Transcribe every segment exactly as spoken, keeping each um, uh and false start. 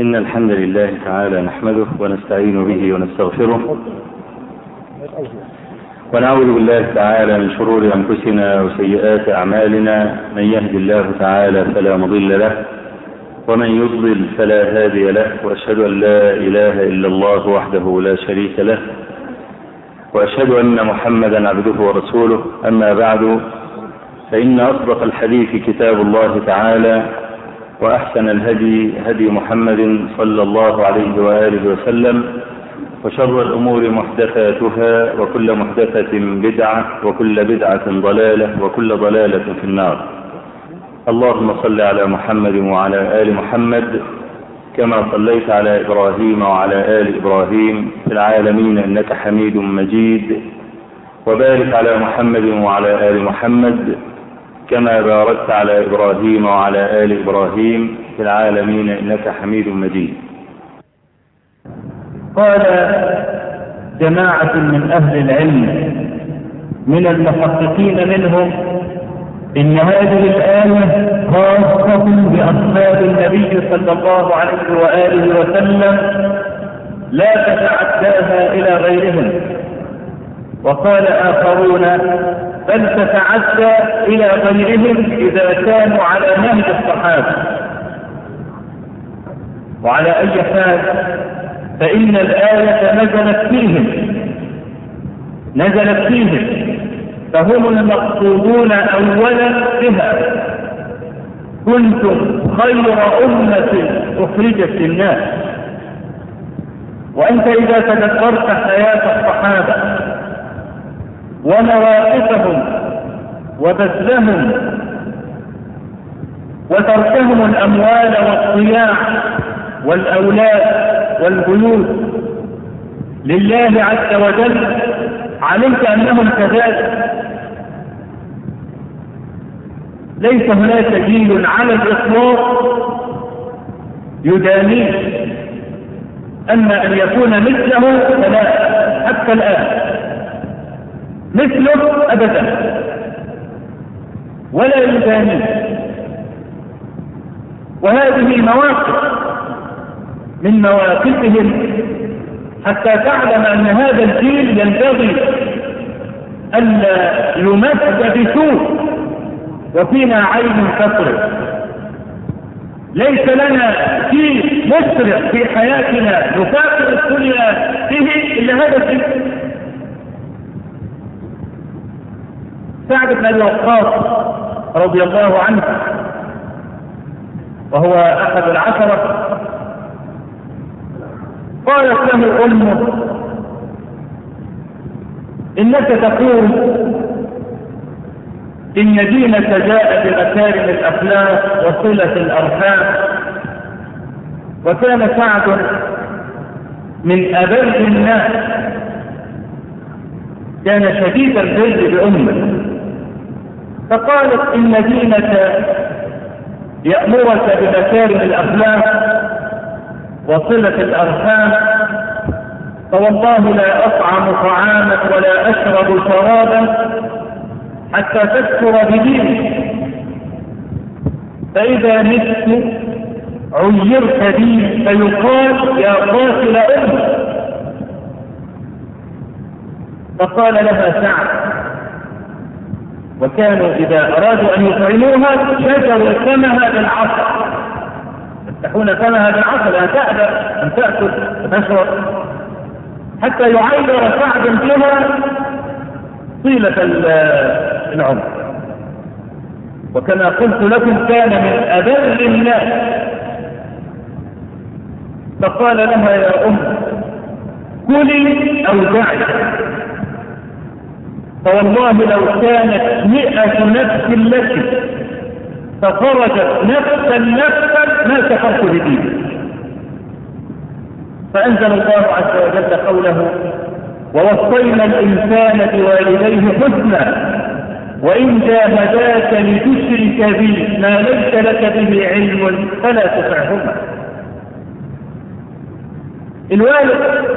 إن الحمد لله تعالى نحمده ونستعين به ونستغفره ونعوذ بالله تعالى من شرور أنفسنا وسيئات أعمالنا. من يهد الله تعالى فلا مضل له ومن يضلل فلا هادي له، وأشهد أن لا إله إلا الله وحده لا شريك له، وأشهد أن محمدا عبده ورسوله. أما بعد، فإن أصدق الحديث كتاب الله تعالى، وأحسن الهدي هدي محمد صلى الله عليه وآله وسلم، وشر الأمور محدثاتها، وكل محدثة بدعة، وكل بدعة ضلالة، وكل ضلالة في النار. اللهم صل على محمد وعلى آل محمد كما صليت على إبراهيم وعلى آل إبراهيم في العالمين إنك حميد مجيد، وبارك على محمد وعلى آل محمد كما باركت على إبراهيم وعلى آل إبراهيم في العالمين إنك حميد مجيد. قال جماعة من أهل العلم من المحققين منهم إن هذه الآية خاصة بأصحاب النبي صلى الله عليه وآله وسلم لا تتعداها إلى غيرهم، وقال آخرون بل تتعدى إلى غيرهم إذا كانوا على نهج الصحابة. وعلى أي حال فإن الآية نزلت فيهم نزلت فيهم فهم المقصودون أولا بها. كنتم خير أمة أخرجت للناس. وأنت إذا تدبرت حياة الصحابة ومواقفهم وبذلهم وتركهم الأموال والضياع والأولاد والبيوت لله عز وجل، علمت أنهم كذلك. ليس هناك جيل على الإطلاق يدانيه، أما أن يكون مثله فلا حتى الآن مثله أبدا ولا يدانيه. وهذه مواقف من مواقفهم حتى تعلم أن هذا الجيل ينبغي أن يمس بسوء وفينا عين تطرف. ليس لنا جيل مسرع في حياتنا نفاقر الدنيا به إلا هذا الجيل. سعد بن أبي وقاص رضي الله عنه وهو أحد العشرة قالت له أمه إنك تقول إن دينك جاء بمكارم الأخلاق وصلة الأرحام. وكان سعد من أبر الناس، كان شديد البر بأمه، فقالت إن دينك يأمرك بمكارم الأخلاق وصلة الأرحام، فوالله لا أطعم طعامك ولا أشرب شرابا حتى تذكر بدينك، فإذا مت عيرت بي فيقال يا قاتل أمك. فقال لها سعد، وكانوا إذا أرادوا أن يطعموها شجروا فمها بالعصا، يفتحون فمها بالعصا لا تأبى أن تأكل وتشرب حتى يعير سعد بها طيلة العمر. وكما قلت لكم كان من أبر الناس. فقال لها يا أم كلي أو دعي، فوالله لو كانت مئة نفس لك فخرجت نفسا نفسا ما كفرت بدينك. فأنزل الله عز وجل قوله ووصينا الإنسان بوالديه حسنا وإن جاهداك لتشرك بي ما ليس لك به علم فلا تطعهما. الوالد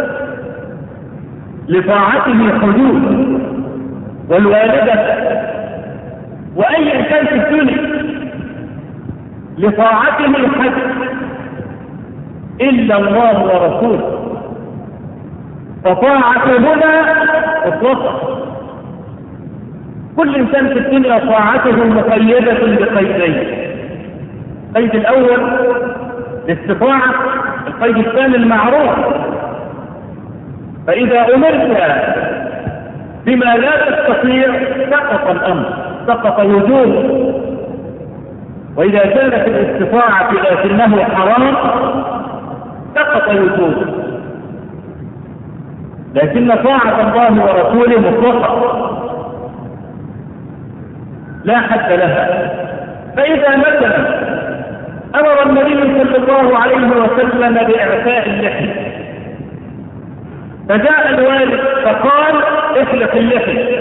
لطاعته حدود، والوالدة وأي إنسان في الدنيا لطاعته الحد. إلا الله ورسوله. فطاعة هنا اطلقت. كل إنسان في الدنيا طاعته مقيدة بقيدين. القيد الأول الاستطاعة، القيد الثاني المعروف. فإذا أمرت بما لا تستطيع سقط الأمر، سقط وجوب. وإذا كانت الاستطاعة لكنه حرام سقط وجوب. لكن طاعة الله ورسوله مطلقة لا حد لها. فإذا مثلا أمر النبي صلى الله عليه وسلم بإعفاء اللحية، فجاء الوالد فقال احلق اللحية،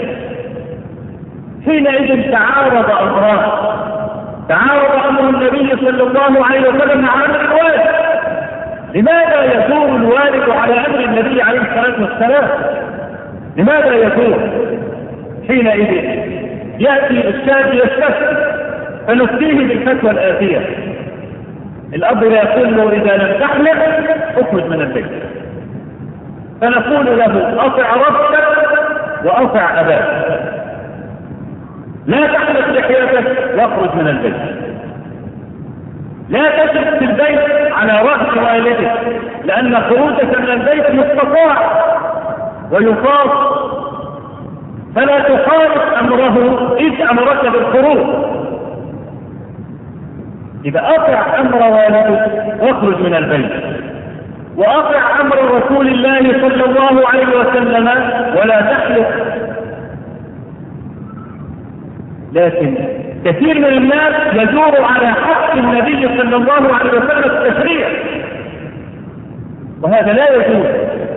حينئذ تعارض أمران. تعارض أمر النبي صلى الله عليه وسلم مع أمر الوالد. لماذا يثور الوالد على أمر النبي عليه الصلاة والسلام؟ لماذا يثور؟ حينئذ يأتي الشاب يستفتي فنفتيه بالفتوى الآتية. الأب يقول له إذا لم تحلق اخرج من البيت، فنقول له أطع ربك وأطع أباك، لا تحلق لحيتك واخرج من البيت، لا تجلس في البيت على رأس والدك، لأن خروجك من البيت مستطاع ويقاس، فلا تخالف أمره إذ أمرك بالخروج. إذا أطع أمر والدك واخرج من البيت، وأطع أمر رسول الله صلى الله عليه وسلم ولا تحلق. لكن كثير من الناس يدور على حق النبي صلى الله عليه وسلم التشريع، وهذا لا يجوز.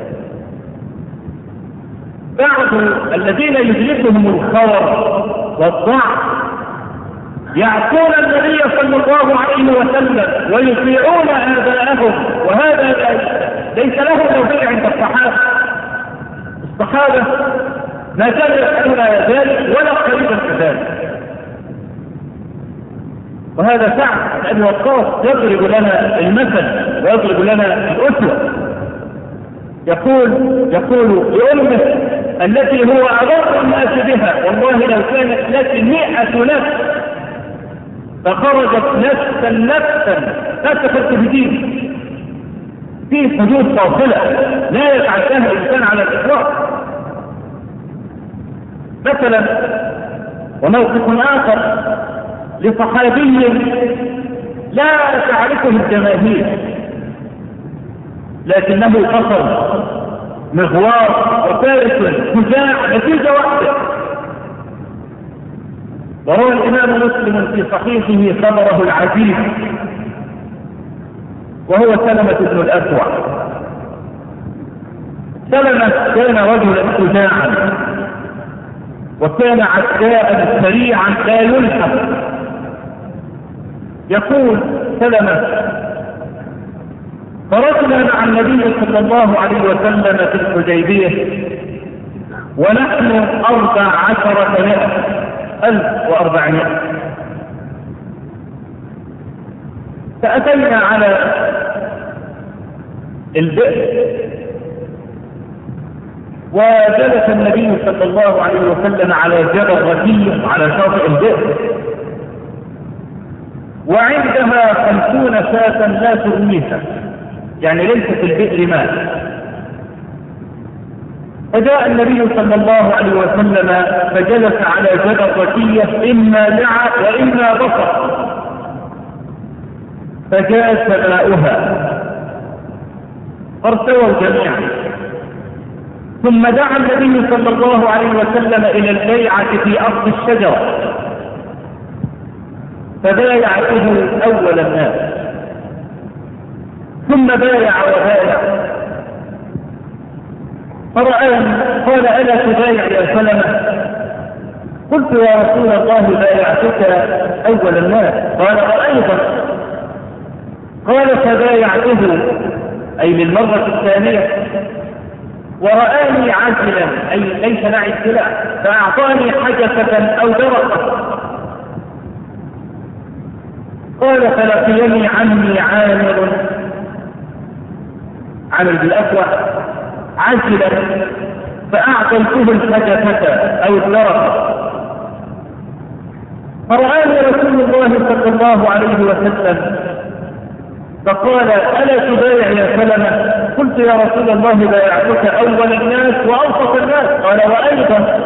بعض الذين يجلسهم الخور والضعف يعصون النبي صلى الله عليه وسلم ويطيعون آباءهم، وهذا ليس له نظير عند الصحابة. الصحابة ما كانوا يفعلون ذلك ولا قريبا كذلك. وهذا سعد بن أبي وقاص يضرب لنا المثل ويضرب لنا الأسوة. يقول يقول لأمه التي هو أغر الناس بها: والله لو كانت لك مئة نفس فخرجت نفسا نفسا لا تفرق بدين، في حدود فاصلة لا يتعداها الإنسان على الإطلاق. مثلا وموقف آخر لصحابي لا تعرفه الجماهير لكنه قصر مغوار وفارس شجاع نتيجة واحدة. وروى الإمام مسلم في صحيحه خبره العجيب، وهو سلمة بن الأكوع. سلمة كان رجلا شجاعا وكان عداء سريعا لا يلحق. يقول سلمة: خرجنا مع النبي صلى الله عليه وسلم في الحديبية ونحن أربع عشرة مئة ألف وأربعمائة، فأتينا على البئر وجلس النبي صلى الله عليه وسلم على جبل ركيم على شاطئ البئر، وعندها خمسون شاة لا ترميها، يعني ليس في البئر ماء. فجاء النبي صلى الله عليه وسلم فجلس على جبل ركية إما دعا وإما بصر، فجاءت ماؤها فارتووا جميعا. ثم دعا النبي صلى الله عليه وسلم إلى البيعة في أصل الشجرة، فبايعته أول الناس، ثم بايع وبايع. فرآني قال: ألا تبايع يا سلمة؟ قلت: يا رسول الله بايعتك أول الناس. قال: وأيضا. قال: فبايعته أي للمرة الثانية، ورآني عاجلا أي ليس معي سلاح، فأعطاني حجفة أو درقة. قال: فلقيني عني عامر عامل بالأسوأ عجلا فأعطيته الحجفة أو الدرقة، فرآني رسول الله صلى الله عليه وسلم فقال ألا تبايع يا سلمة؟ قلت يا رسول الله بايعتك أول الناس وأوسط الناس. قال وأيضا.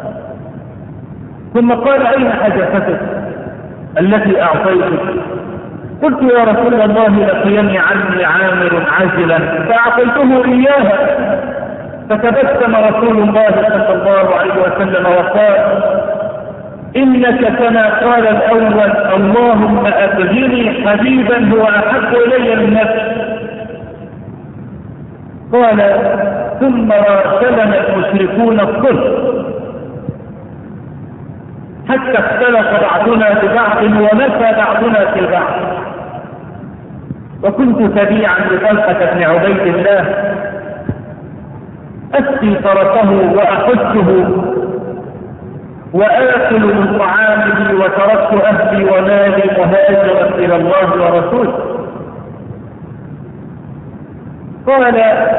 ثم قال أين حجفتك التي أعطيتك؟ قلت يا رسول الله لقيني عني عامر عاجلا فأعطيته إياها. فتبسم رسول الله صلى الله عليه وسلم وقال إنك كما قال الأول اللهم أبغني حبيبا هو أحب إلي من نفسي. قال ثم راسلنا المشركون الصلح حتى اختلف بعضنا ببعض ومشى بعضنا في بعض، وكنت تبيعا لطلحة بن عبيد الله أسقي فرسه وأحجه وآكل من طعامه وتركت أهلي ومالي مهاجرا إلى الله ورسوله. قال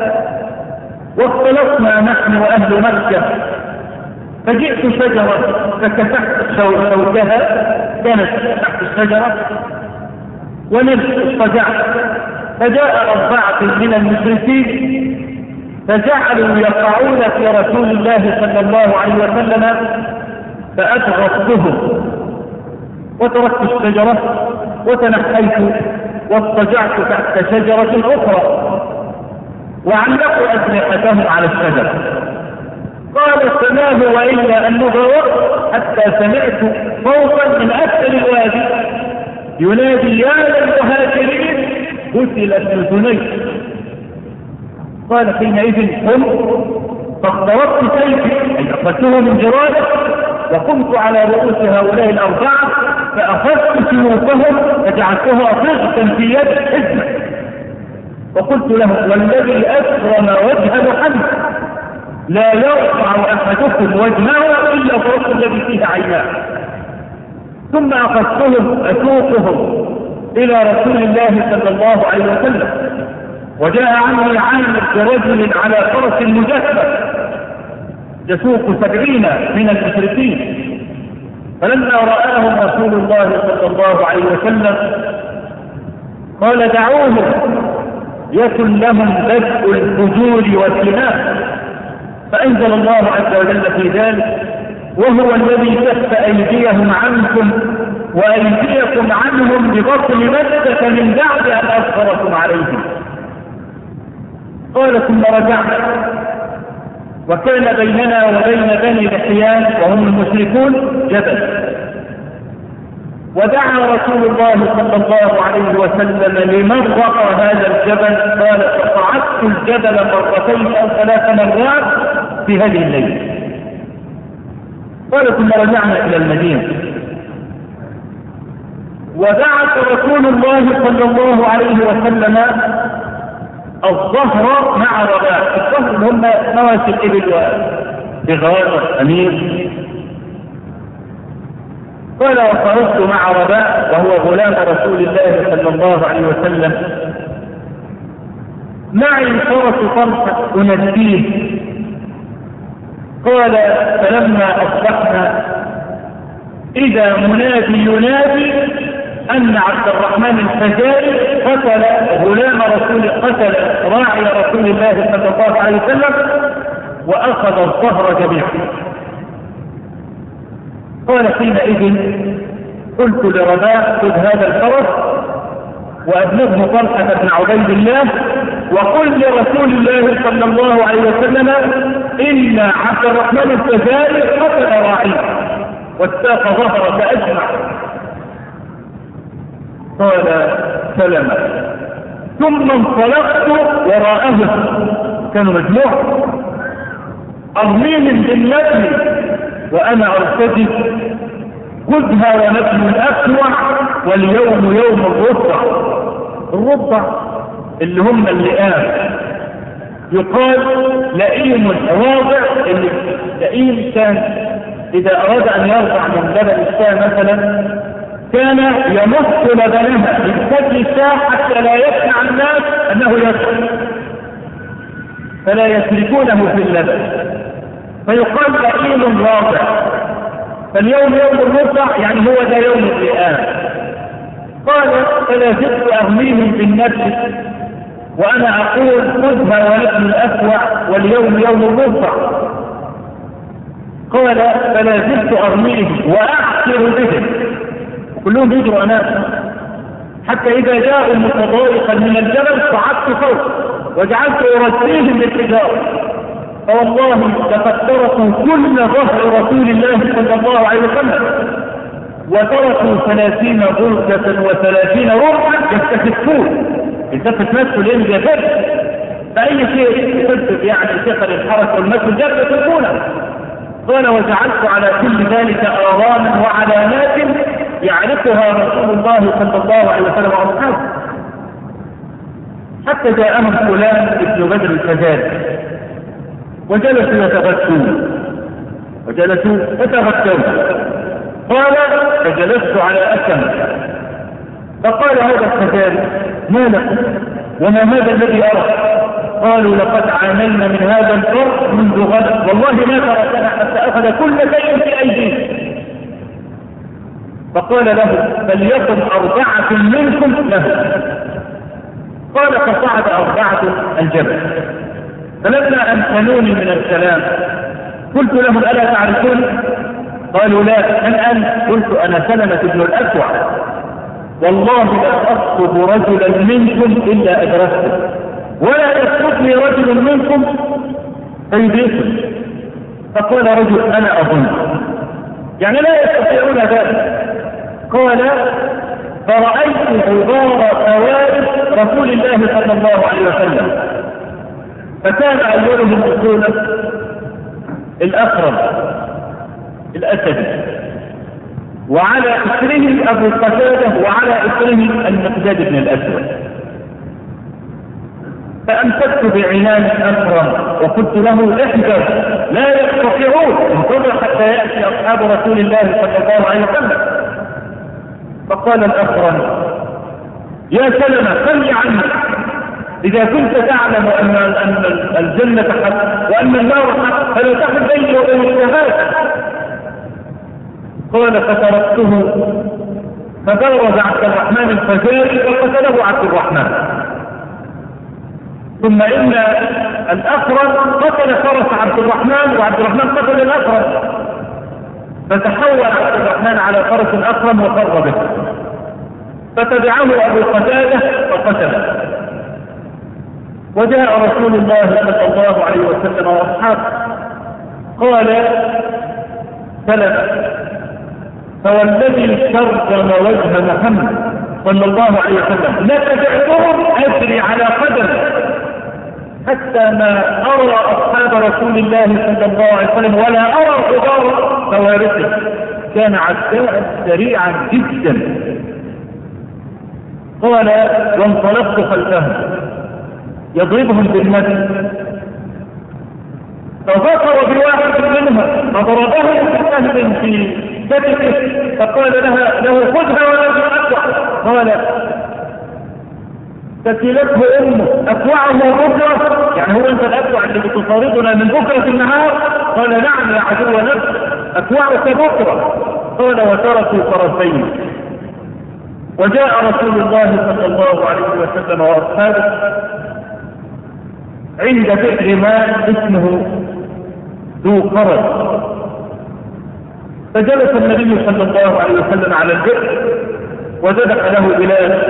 واختلطنا نحن وأهل مكة فجئت شجرة فكسحت شوكها كانت تحت الشجرة ونمت اضطجعت، فجاء أربعة من المشركين فجعلوا يقعون في رسول الله صلى الله عليه وسلم فأتغطهم وتركت الشجرة وتنحيت واضطجعت تحت شجرة أخرى وعلقوا أجنحتهم على الشجرة. قال فما هو إلا أن نغوط حتى سمعت صوتا من أسفل الوادي ينادي يا للمهاجرين قتل ابن ثنيت. قال حينئذ قمت فاخترقت سيفي أي أخذته من جراده وقمت على رؤوس هؤلاء الأربعة فأخذت سيوفهم فجعلتها ضغطا في يد حزمة وقلت لهم والذي أكرم وجه محمد لا يرفع أحدكم وجهه إلا الرأس الذي فيه عيناه. ثم أخذتهم أسوقهم إلى رسول الله صلى الله عليه وسلم وجاء عني عامر برجل على فرس مجسد يسوق سبعين من المشركين، فلما رآهم رسول الله صلى الله عليه وسلم قال دعوهم يكن لهم بدء الفجور والسناء، فأنزل الله عز وجل في ذلك وهو الذي كف أيديهم عنكم وأيديكم عنهم ببطن مكة من بعد أن أظهركم عليهم. قال ثم رجعنا وكان بيننا وبين بني لحيان وهم المشركون جبل، ودعا رسول الله صلى الله عليه وسلم لمن رقى هذا الجبل قال فصعدت الجبل مرتين أو ثلاث مرات في هذه الليلة. قال ثم رجعنا إلى المدينة وبعث رسول الله صلى الله عليه وسلم الظهر مع رباع. الظهر هم مواشي الإبل وبغار أمير. قال وخرجت مع رباع وهو غلام رسول الله صلى الله عليه وسلم معي فرس طلحة أناديه. قال فلما أصبحنا إذا منادي ينادي أن عبد الرحمن الفزاري قتل غلام رسول قتل راعي رسول الله صلى الله عليه وسلم وأخذ الظهر جميعا. قال حينئذ قلت لرباح خذ هذا الفرس وأبلغه طلحة بن عبيد الله وقل لرسول الله صلى الله عليه وسلم إن عبد الرحمن الفزاري قتل راعي واستاق ظهر فأجمع. قال سلم ثم انطلقت وراءه كانوا مجموعة أرميهم بالنبل وأنا أرتجف خذها ونبل الأسوع واليوم يوم الرضع. الرضع اللي هم اللئام يقال لئيم واضع. اللئيم كان إذا أراد أن يرضع من لبن الشاة مثلا كان يمص لبنها من ثدي الشاة حتى لا يسمع الناس أنه يرضع فلا يتركونه في اللبن، فيقال بئيل واضع، فاليوم يوم الرضع يعني هو ده يوم الرئام. قال فلا زلت أغنيهم بالنفس وأنا أقول خذها ولكن الأسوع واليوم يوم الرضع. قال فلا زلت أغنيهم وأعثر بهم، كلهم يجروا أمامه، حتى إذا جاءوا متضايقا من الجبل صعدت فوق وجعلت أرسيهم بالحجارة، فوالله لقد تركوا كل ظهر رسول الله صلى الله عليه وسلم وتركوا ثلاثين بركة وثلاثين ربعا يستخفون. التفت نفسه لأنه جفت فأي شيء يسبب يعني ثقل الحركة والمسجد جفت تكونه. قال وجعلت على كل ذلك آراما وعلامات يعرفها رسول الله صلى الله عليه وسلم وأصحابه، حتى جاءهم فلان ابن بدر الكذاب وجلسوا يتغدون وجلسوا يتغدون. قال فجلست على أكم، فقال هذا الكذاب ما لكم وما هذا الذي أرى؟ قالوا لقد عانينا من هذا الفرق منذ غد، والله ما تركنا حتى أخذ كل شيء في أيديه. فقال له فليكن أربعة منكم له. قال فصعد أربعة الجبل، فلما أمكنوني من الكلام قلت لهم ألا تعرفون؟ قالوا لا. من أنت؟ قلت أنا سلمة بن الأكوع، والله لا أخطب رجلا منكم إلا أدركته ولا يخطبني رجل منكم فيدركني. فقال رجل أنا أظن، يعني لا يستطيعون ذلك. قال فرأيت غبار ثواب رسول الله صلى الله عليه وسلم، فكان أولهم رسولا الأخرم الأسدي، وعلى إثره أبو قتادة، وعلى إثره المقداد بن الأسود. فأمسكت بعنان أكرم وقلت له احذر لا يستطيعون، انتظر حتى يأتي أصحاب رسول الله صلى الله عليه وسلم. فقال الأكرم يا سلمة خلي عنك، إذا كنت تعلم أن أن الجنة حق وأن النار حق فلا تحل بيني وبين الشهادة. قال فتركته فبرز عبد الرحمن الفزاري فقتله عبد الرحمن. ثم إن الأكرم قتل فرس عبد الرحمن وعبد الرحمن قتل الأكرم، فتحول عبد الرحمن على فرس الأكرم وفر به، فتبعه أبو قتادة فقتله. وجاء رسول الله صلى الله عليه وسلم واصحابه قال سلم فوالذي شرم وجه محمد صلى الله عليه وسلم لتبعتهم أجري على قدم حتى ما أرى أصحاب رسول الله صلى الله عليه وسلم ولا أرى غبار خوارثه، كان عداء سريعا جدا. قال وانطلقت خلفهم يضربهم بالمد، فذكر بواحد منهم فضربه بسهم في كتفه، فقال لها له خذها ولا تأكوع. قال تكلته امه اكوعه بكره، يعني هو انت الاكوع اللي بتصارضنا من بكره النهار؟ قال نعم يا عدو نفس اكوعك بكره. قال وتركوا فرسين. وجاء رسول الله صلى الله عليه وسلم واصحابه عند بئر ماء اسمه ذو قرد، فجلس النبي صلى الله عليه وسلم على البئر وذبح له بلال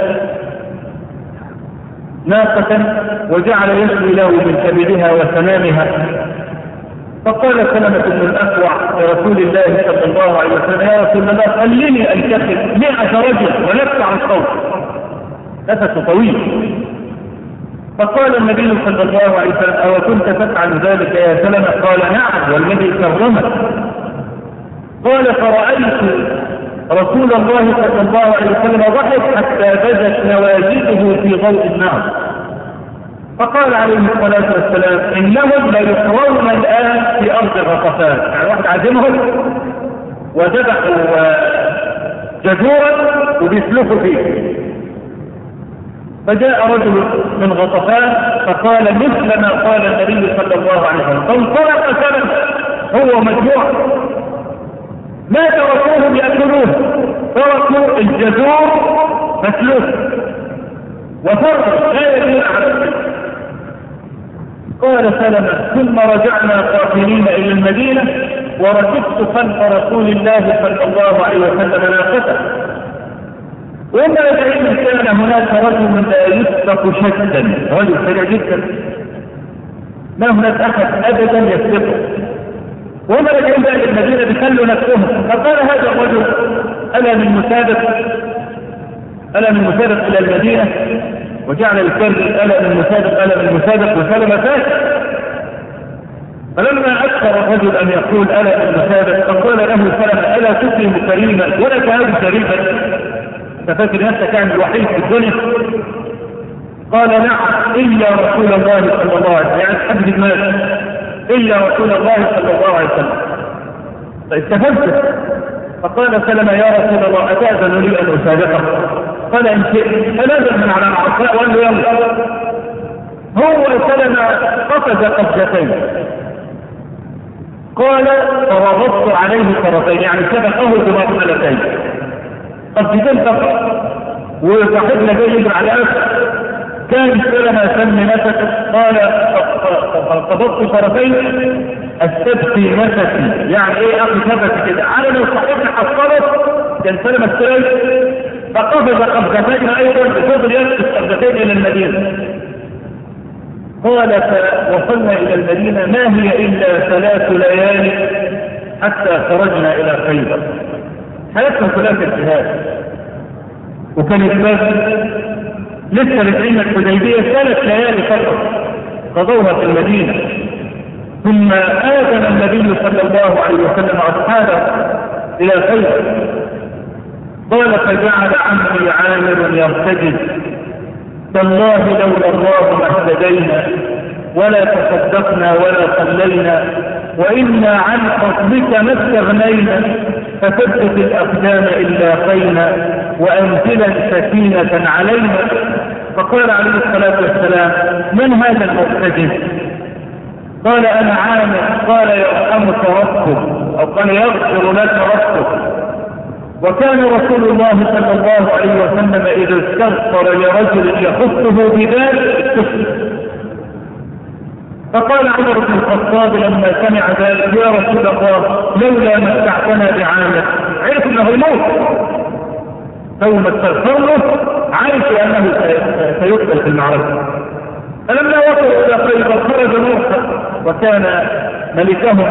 ناقة وجعل يسري له من كبدها وسنامها. فقال سلمة بن الأكوع لرسول الله صلى الله عليه وسلم يا رسول الله خليني أنتخب مئة رجل ونفع الصوت، نفس طويل. فقال النبي صلى الله عليه وسلم أو كنت تفعل ذلك يا سلمة؟ قال نعم والذي كرمك. قال فرأيت رسول الله صلى الله عليه وسلم ضحك حتى بدت نواجذه في ضوء النار. فقال عليه الصلاة والسلام إنهم ليحرون الآن في أرض غطفان، يعني واحد عزمهم وذبحوا جزورا وبيسلخوا فيه. فجاء رجل من غطفان فقال مثل ما قال النبي صلى الله عليه وسلم، فانطلق سلمة هو مجموع، ما تركوهم يأكلوه، تركوا الجذور مسلوك وفرق لا يدل على الشيء. قال سلمة ثم رجعنا قاتلين إلى المدينة وركبت خلف رسول الله صلى الله عليه وسلم ناقته، وما يدعي كان هناك رجل لا يسبق شدا، رجل سريع جدا ما هناك أحد أبدا يسبقه، وما يدعي إلى المدينة بخلوا نفسهم. فقال هذا الرجل ألا من مسابق ألا من مسابق إلى المدينة، وجعل الكرب ألا من مسابق ألا من مسابق وسلم فاكر. فلما أكثر الرجل أن يقول ألا من مسابق فقال له سلم ألا تكرم كريما ولا تهاب شريفا، تفكر نفسك عن الوحيد في الدنيا؟ قال نعم إلا رسول الله صلى الله عليه وسلم، يعني حد المال إلا رسول الله صلى الله عليه وسلم. فاستفدت فقال سلم يا رسول الله أتأذن لي أن أسابقك؟ قال إن شئت. فنزل من على العصاء وقال له يلا. هو سلم قفز قفزتين، قال فربطت عليه طرفين، يعني سبقه بمرحلتين قفزتين فقط، وصاحبنا جاي يجري على أسفل. كان سلم سم نفسه، قال قبضت طرفين استبقي نفسي، يعني ايه اخذ نفسي كده، على لو صاحبنا حصلت كان سلم السري. فقفز قفزتين ايضا بفضل يسقط قفزتين الى المدينه. قال فوصلنا الى المدينه ما هي الا ثلاث ليالي حتى خرجنا الى خيبر. حياتنا ثلاث الجهاد، وكانت بس لسه رجعين الحديبيه ثلاث ليالي فقط قضوها في المدينه. ثم آذن النبي صلى الله عليه وسلم أصحابه إلى خيبر. قال فجعل عمي عامر يرتجز تالله لولا الله ما اهتدينا ولا تصدقنا ولا صلينا وإنا عن فضلك ما استغنينا فثبت الأقدام إلا خينا وأنزلا سكينة علينا. فقال عليه الصلاة والسلام من هذا المرتجز؟ قال أنا عامر. قال يرحمك ربك أو قال يغفر لك ربك. وكان رسول الله صلى الله عليه وسلم إذا استغفر لرجل يخصه بذلك استغفر. فقال عمر بن الخطاب لما سمع ذلك يا رسول الله لولا متعتنا بعامر، عرف انه يموت، ثم استغفر له عارف انه سيقتل في المعركه. فلما وصلوا الى خيبر خرج موسى وكان ملكهم،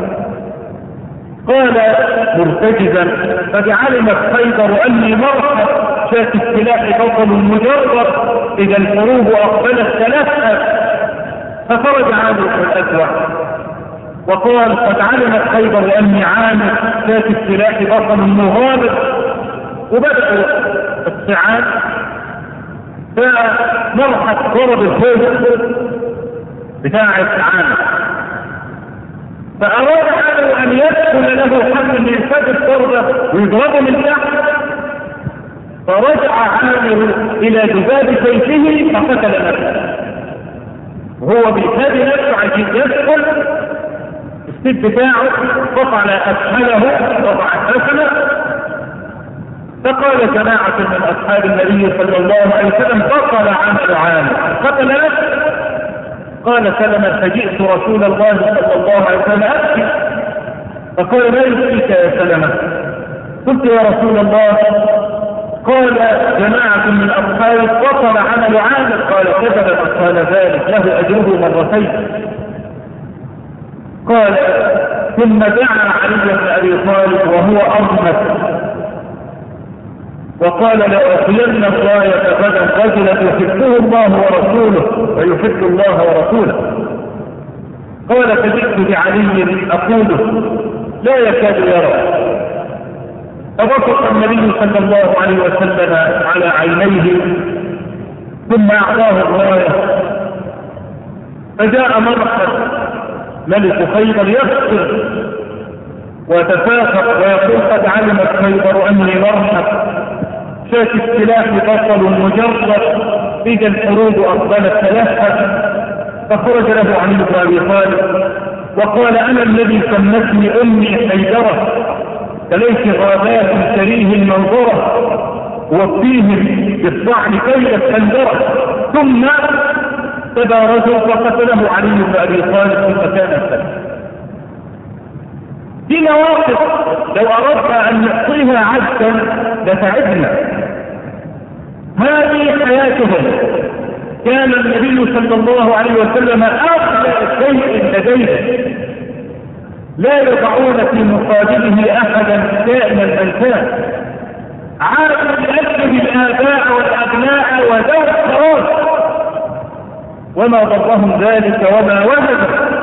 قال مرتجزا فجعلمت خيبر اني مرحب شاك السلاح بطل مجرد اذا الحروب اقبلت ثلاثه. فخرج عامر بن الأكوع وقال قد علمت خيبر أني عامر ذات السلاح بطل مغامر. وبدأوا الصعاد فمرحت ضرب الخوف بتاع عامر، فأراد عامر أن يدخل له حد من ينفذ الضربة ويضربه من تحت، فرجع عامر إلى ذباب سيفه فقتل نفسه وهو بالكاد نفسه عشان يدخل السيف بتاعه قطع أسفله قطع أسفله. فقال جماعة من أصحاب النبي صلى الله عليه وسلم قتل عامر عامر قتل نفسه. قال سلمة فجئت رسول الله صلى الله عليه وسلم أبكي، فقال ما يبكيك يا سلمة؟ قلت يا رسول الله قال جماعة من أصحابه قتل عمل عامر. قال كذب قال ذلك له أجره مرتين. قال ثم دعا علي بن أبي طالب وهو أرمد وقال لأعطين الراية غدا رجلا يحبه الله ورسوله ويحب الله ورسوله. قال فجئت بعلي أقوله لا يكاد يرى. فبصق النبي صلى الله عليه وسلم على عينيه ثم أعطاه الراية، فجاء مرحب ملك خيبر يفطر وتفاخر ويقول قد علمت خيبر أني مرحب شاك السلاح بطل مجرد إذا الحروب أقبلت ثلاثة، فخرج له علي بن أبي طالب وقال أنا الذي سمتني أمي حيدرة، فليس غابات كريه المنظرة وفيهم بالطعن كيد الخندرة. ثم تبارزوا فقتله علي بن أبي طالب في مكان السلام. دي مواقف لو أردنا أن نعطيها عددا لتعبنا. هذه حياتهم. كان النبي صلى الله عليه وسلم أغلى شيء لديه، لا يضعون في مقابله أحدا كائنا من كان. عارف لأجل الآباء والأبناء وذوي القرار، وما ضرهم ذلك وما وجدوا.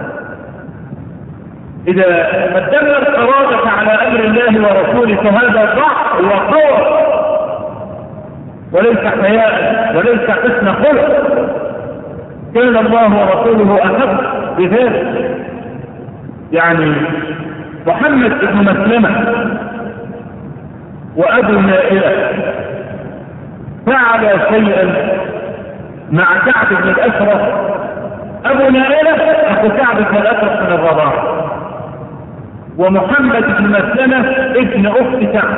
إذا قدمنا القرارة على أمر الله ورسوله فهذا ضعف وقوة وليس حياء وليس حسن خلق. كان الله ورسوله أحب بذلك. يعني محمد بن مسلمة وأبو نائلة فعل شيئا مع كعب بن الأشرف. أبو نائلة أخو كعب بن الأشرف من الرضاعة، ومحمد بن مسلمة ابن أخت كعب.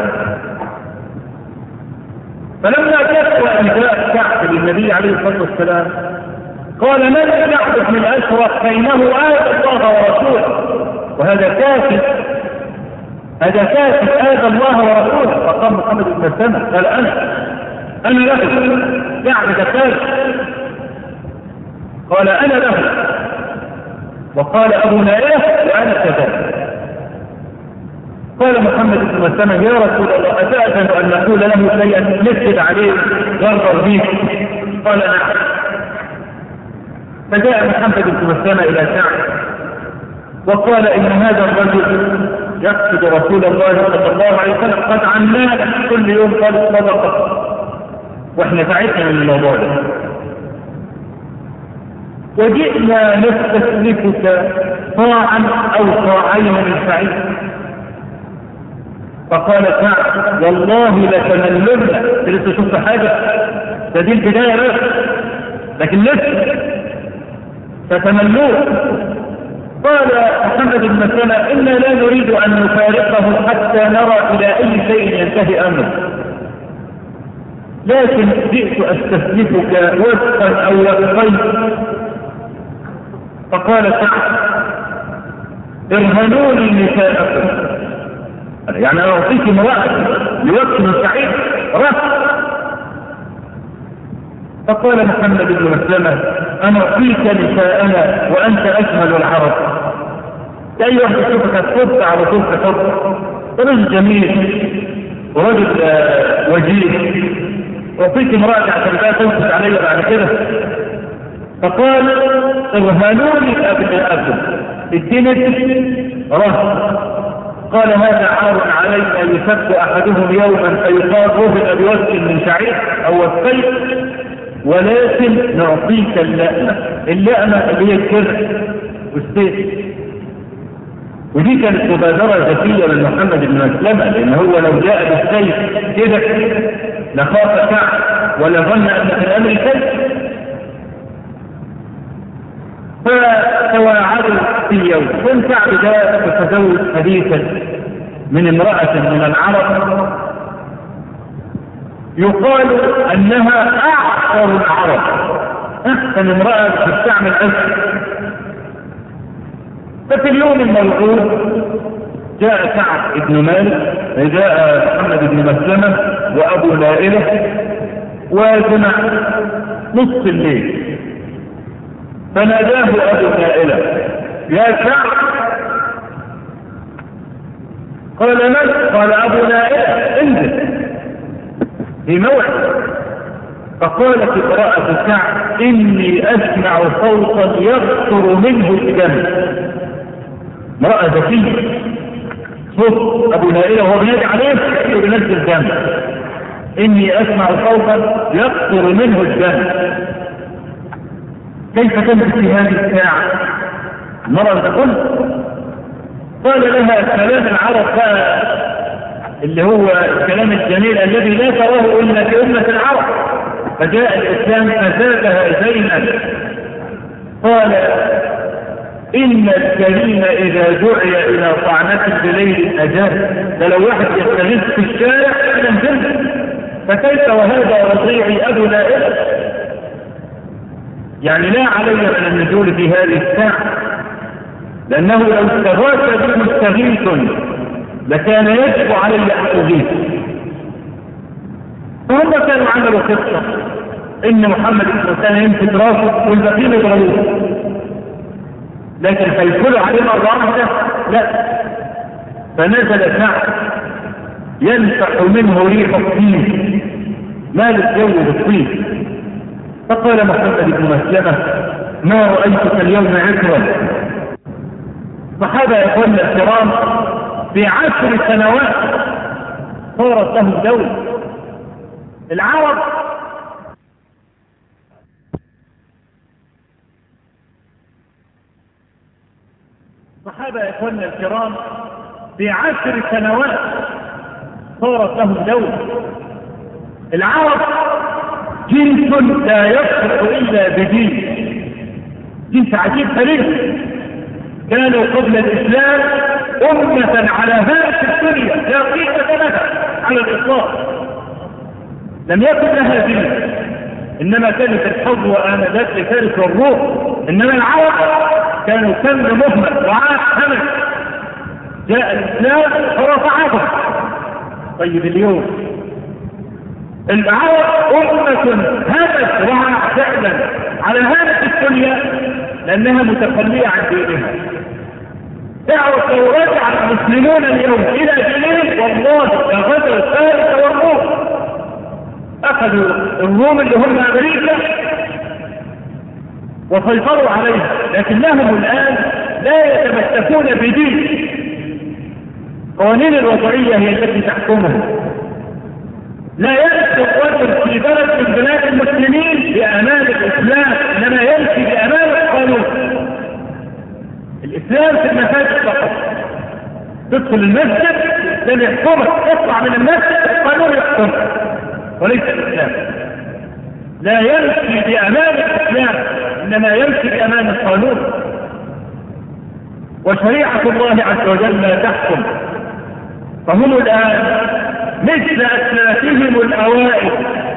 فلما كتب أنباء كعب للنبي عليه الصلاة والسلام قال من كعب بن الأشرف فإنه آذى الله ورسوله، وهذا كافر، هذا كافر آذى الله ورسوله. فقام محمد بن مسلمة قال أنا أنا له كعب كافر، قال أنا له. وقال أبو نائلة وأنا كذلك. قال محمد بن مسلمة يا رسول الله أتأذن أن نقول له شيئا نسد عليه غرر به؟ قال نعم. فجاء محمد بن مسلمة إلى كعب وقال إن هذا الرجل يقصد رسول الله صلى الله عليه وسلم، قد عمال كل يوم قال صدقة، واحنا تعبنا من الموضوع ده، وجئنا نستسلفك طاعا أو طاعين من سعيد. فقال كعب والله لتمللنا. لسه شفت حاجة؟ ده دي البداية بس، لكن لسه فتملون. قال محمد بن مسلمة إنا لا نريد أن نفارقه حتى نرى إلى أي شيء ينتهي أمره، لكن جئت أستسلفك وفقا أو وفقين. فقال كعب ارهنوني نساءكم، يعني أنا أعطيك امرأة لوقت من سعيد رفض. فقال محمد بن مسلمة أنا أعطيك نساءنا وأنت أجمل العرب. أي واحد يشوفك هتفض على طول تفض، رجل جميل ورجل وجيه، أعطيك امرأة عشان لا تنفذ علي بعد كده. فقال ارهنوني أبناءكم، اديني رهن. قال هذا عار علينا يسب أحدهم يوما فيقال روح أبي وسك من شعير أو وسكيت، ولكن نعطيك اللأمة. اللأمة اللي هي الكرة والسيف. ودي كانت مبادرة ذكية من محمد بن مسلمة، لأن هو لو جاء بالسيف كده لخاف كعب ولا ظن أن في الأمر سيف. فتواعدوا في يوم. كان كعب ده تتزوج حديثا من امرأة من العرب يقال أنها أعصر العرب، أحسن امرأة تستعمل أسر. ففي اليوم الموعود جاء كعب بن مالك، جاء محمد بن مسلمة وأبو نائلة وجمع نصف الليل. فناداه أبو نائلة يا كعب. قال من؟ قال أبو نائلة انزل في موعد. فقالت امرأة كعب إني أسمع صوتا يقطر منه الدم. امرأة ذكية، صوت أبو نائلة وهو بينادي عليه ينزل دم. إني أسمع صوتا يقطر منه الدم. كيف تمشي في هذه الساعة؟ المرأة تقول. قال لها كلام العرب بقى اللي هو الكلام الجميل الذي لا تراه إلا في أمة العرب. فجاء الإسلام فزادها زينا. قال إن الكريم إذا دعي إلى طعنة بليل أجاب. ده لو واحد يستغيث في الشارع إلى الجنة، فكيف وهذا رضيعي أبو لائلة؟ يعني لا علي من النزول في هذه الساعة، لأنه لو استغاث بي مستغيث لكان يجب علي أن أغيث. فهم كانوا عملوا خطة إن محمد بن كان يمسك راسه والباقيين يضربوه، لكن فيدخلوا عليه مرة واحدة لا. فنزل سعد ينفح منه ريح الطين، مال الجو بالطين. فقال محمد بن مسلمة ما رأيتك اليوم عكرا. صحابة يقولنا الكرام في عشر سنوات صارت لهم دولة. العرب صحابة يقولنا الكرام في عشر سنوات صارت لهم دولة. العرب جنس لا يصلح إلا بدين، جنس عجيب فريد. كانوا قبل الإسلام أمة على هامش الدنيا لا قيمة لها على الإطلاق، لم يكن لها دين، إنما كانت الحظ آنذاك لفارس والروح. إنما العرب كانوا كم مهمل وعاء همل. جاء الإسلام فرفعهم. طيب اليوم العرب أمة همت وعاء فعلا على هامش الدنيا لأنها متخلية عن دينها. تعرف لو رجع المسلمون اليوم إلى دينهم والله لغزوا فارس والروم. أخذوا الروم اللي هم أمريكا وسيطروا عليها، لكنهم الآن لا يتمسكون بدين. قوانين الوضعية هي التي تحكمهم. لا يمشي الرجل في بلد من بلاد المسلمين بأمان الإسلام، إنما يمشي بأمان القانون. الإسلام في المساجد فقط. تدخل المسجد لن يحكمك، تطلع من المسجد القانون يحكمك وليس الإسلام. لا يمشي بأمان الإسلام إنما يمشي بأمان القانون. وشريعة الله عز وجل لا تحكم. فهم الآن مثل أسلافهم الأوائل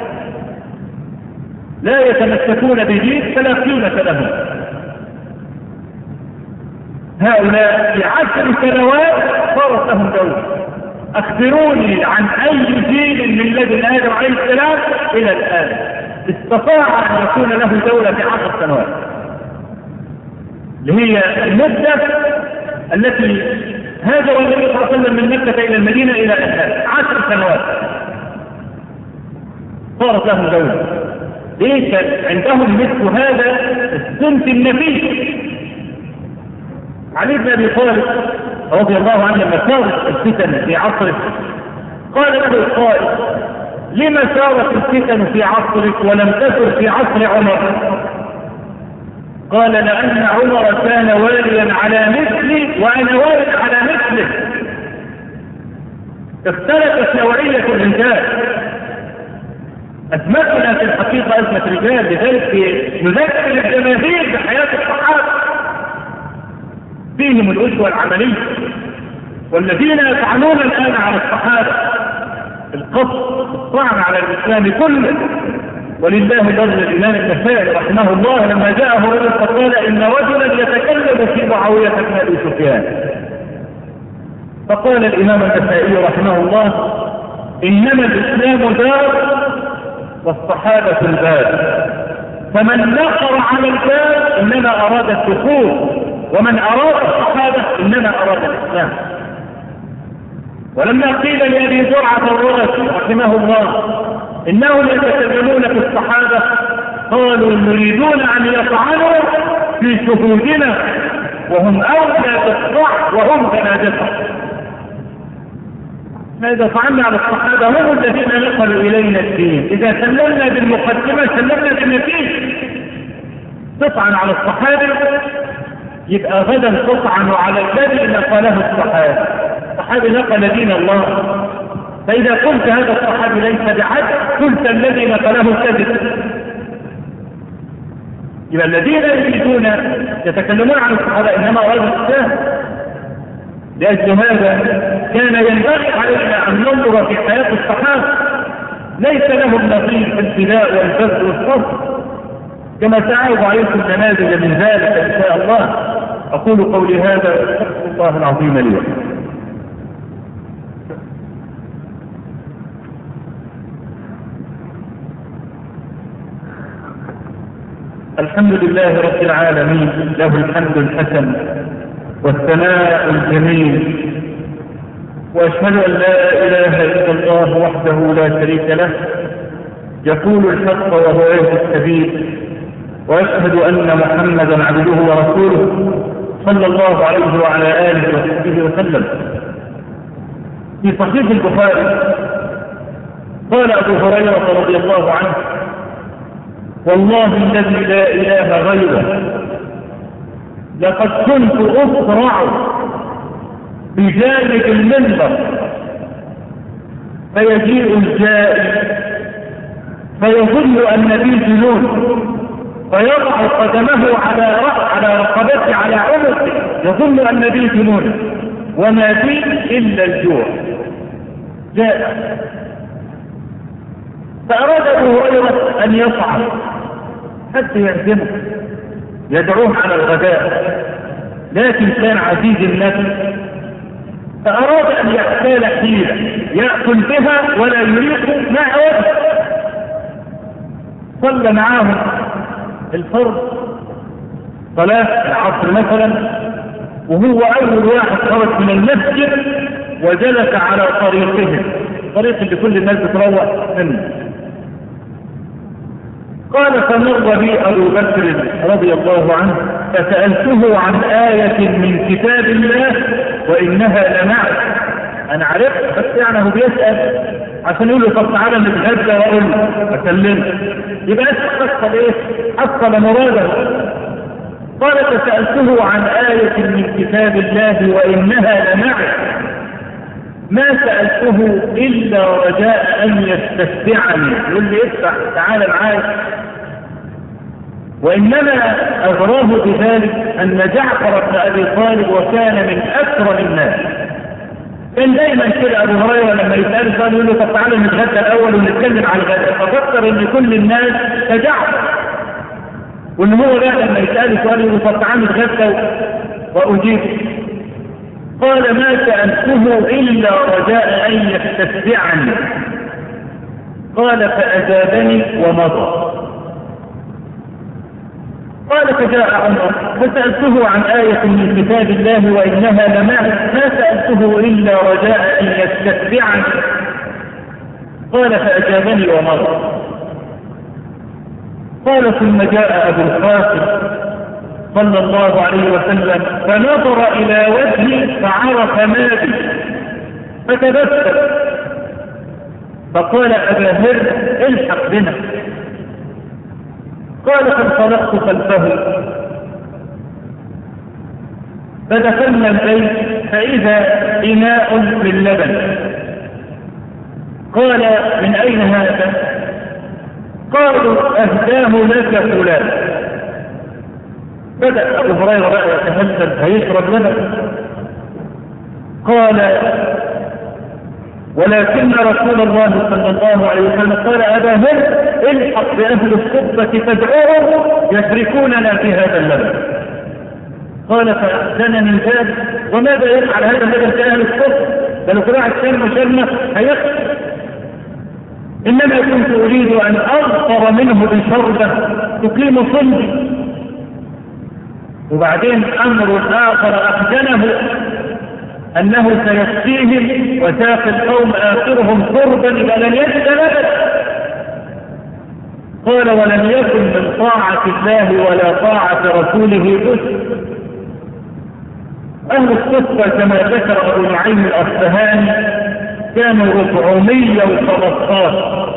لا يتمسكون بدين فلا قيمة لهم. هؤلاء في عشر سنوات صارت لهم دولة. أخبروني عن أي جيل من لدن آدم عليه السلام إلى الآن استطاع أن يكون له دولة في عشر سنوات، اللي هي المدة التي هاجر النبي صلى الله عليه وسلم من مكة إلى المدينة إلى الآن. عشر سنوات صارت لهم دولة. ليس عندهم مثل هذا السنت النفيس. علي بن أبي طالب رضي الله عنه لما صارت الفتن في عصره قال له القائل لما صارت الفتن في عصرك ولم تكن في عصر عمر؟ قال لأن عمر كان واليا على مثلي وأنا والي على مثله. اختلفت نوعية الرجال. أزمتنا في الحقيقة أزمة رجال، لذلك نذكر الجماهير بحياة الصحابة فيهم الأسوة العملية. والذين يفعلون الآن على الصحابة القصد الطعن على الإسلام كله. ولله در الإمام النسائي رحمه الله لما جاءه رجل فقال إن رجلا يتكلم في معاوية بن أبي سفيان، فقال الإمام النسائي رحمه الله إنما الإسلام دار والصحابة الباب، فمن نقر على الباب إنما أراد الدخول، ومن أراد الصحابة إنما أراد الإسلام. ولما قيل لأبي زرعة الرأسي رحمه الله إنهم يتكلمون في الصحابة قالوا يريدون أن يطعنوا في شهودنا وهم أولى بالصح وهم جنازته. فإذا طعنا على الصحابة هم الذين نقلوا إلينا الدين. إذا سلمنا بالمقدمة سلمنا بالنتيجة. تطعن على الصحابة يبقى غدا تطعن على الذي نقله الصحابة. الصحابة نقل دين الله فإذا قلت هذا الصحابي ليس بعدل قلت الذي نقله كذب. يبقى الذين يريدون يتكلمون عن الصحابة إنما أرادوا الإسلام. لأجل هذا كان ينبغي علينا أن ننظر في حياة الصحابة ليس لهم نصيب في الفداء والبذل والصبر، كما سأعرض عليكم نماذج من ذلك إن شاء الله. أقول قولي هذا واستغفر الله العظيم لي. الحمد لله رب العالمين، له الحمد الحسن والثناء الجميل، وأشهد أن لا إله إلا الله وحده لا شريك له يقول الحق وهو يهدي السبيل، وأشهد أن محمدا عبده ورسوله صلى الله عليه وعلى آله وصحبه وسلم. في صحيح البخاري قال أبو هريرة رضي الله عنه: والله الذي لا إله غيره لقد كنت أسرع بجانب المنبر فيجيء الجائي فيظن أن بي جنون فيضع قدمه على على رقبته على عنقه يظن أن بي جنون وما بي إلا الجوع. جاء فأراد أبو هريرة أن يصعد حتى يهزمه يدعوه على الغداء، لكن كان عزيز النفس فأراد أن يحتال حيلة يأكل بها ولا يريق مع وجه. صلى معاهم الفرض صلاة العصر مثلا، وهو أول واحد خرج من المسجد وجلس على طريقهم، طريق اللي كل الناس بتروح منه. قال: فمر بي أبو بكر رضي الله عنه فسألته عن آية من كتاب الله وإنها لمعك. أنا عرفت، بس يعني هو بيسأل عشان يقول له طب تعالى نتغدى وأقول له أكلمك، يبقى حصل إيه؟ حصل مراده. قال: فسألته عن آية من كتاب الله وإنها لمعك ما سألته إلا رجاء أن يستتبعني، يقول لي افتح تعالى معايا. وإنما أغراه بذلك أن جعفر بن أبي طالب وكان من أكرم الناس، كان دايما كده أبو هريرة لما يسأل قال يقول له طب تعالى نتغدى الأول ونتكلم على الغداء، ففكر إن كل الناس كجعفر، وإن هو ده لما يسأل سؤال يقول له طب تعالى نتغدى وأجيب. قال: ما سألته إلا رجاء أن يستتبعني. قال: فأجابني ومضى. قال: فجاء عمر فسألته عن آية من كتاب الله وإنها لمعك ما سألته إلا رجاء أن يستتبعني. قال: فأجابني ومضى. قال: ثم جاء أبو القاسم صلى الله عليه وسلم فنظر إلى وجهي فعرف ما بي فتبسم فقال: أبا هر الحق بنا. قال: فانطلقت خلفه فدخلنا البيت فإذا إناء من لبن. قال: من أين هذا؟ قالوا: أهداه لك فلان. بدأ أبو هريرة بقى يتهلل هيشرب لبن. قال: ولكن رسول الله صلى الله عليه وسلم قال: أبا هر الحق بأهل الصبة فادعوهم يشركوننا في هذا اللبن. قال: فأحزنني ذلك، وماذا يفعل هذا اللبن في أهل الصبة؟ بل قراءة شرم شرمة هيخسر. إنما كنت أريد أن أغفر منه بشربة تقيم صلبي. وبعدين أمر آخر أحزنه أنه سيسقيهم وساق القوم آخرهم قربا إلى لن يجد لبن. قال: ولم يكن من طاعة الله ولا طاعة رسوله بد. أهل الصفة كما ذكر أبو نعيم الأصفهاني كانوا أربعمائة وخمسة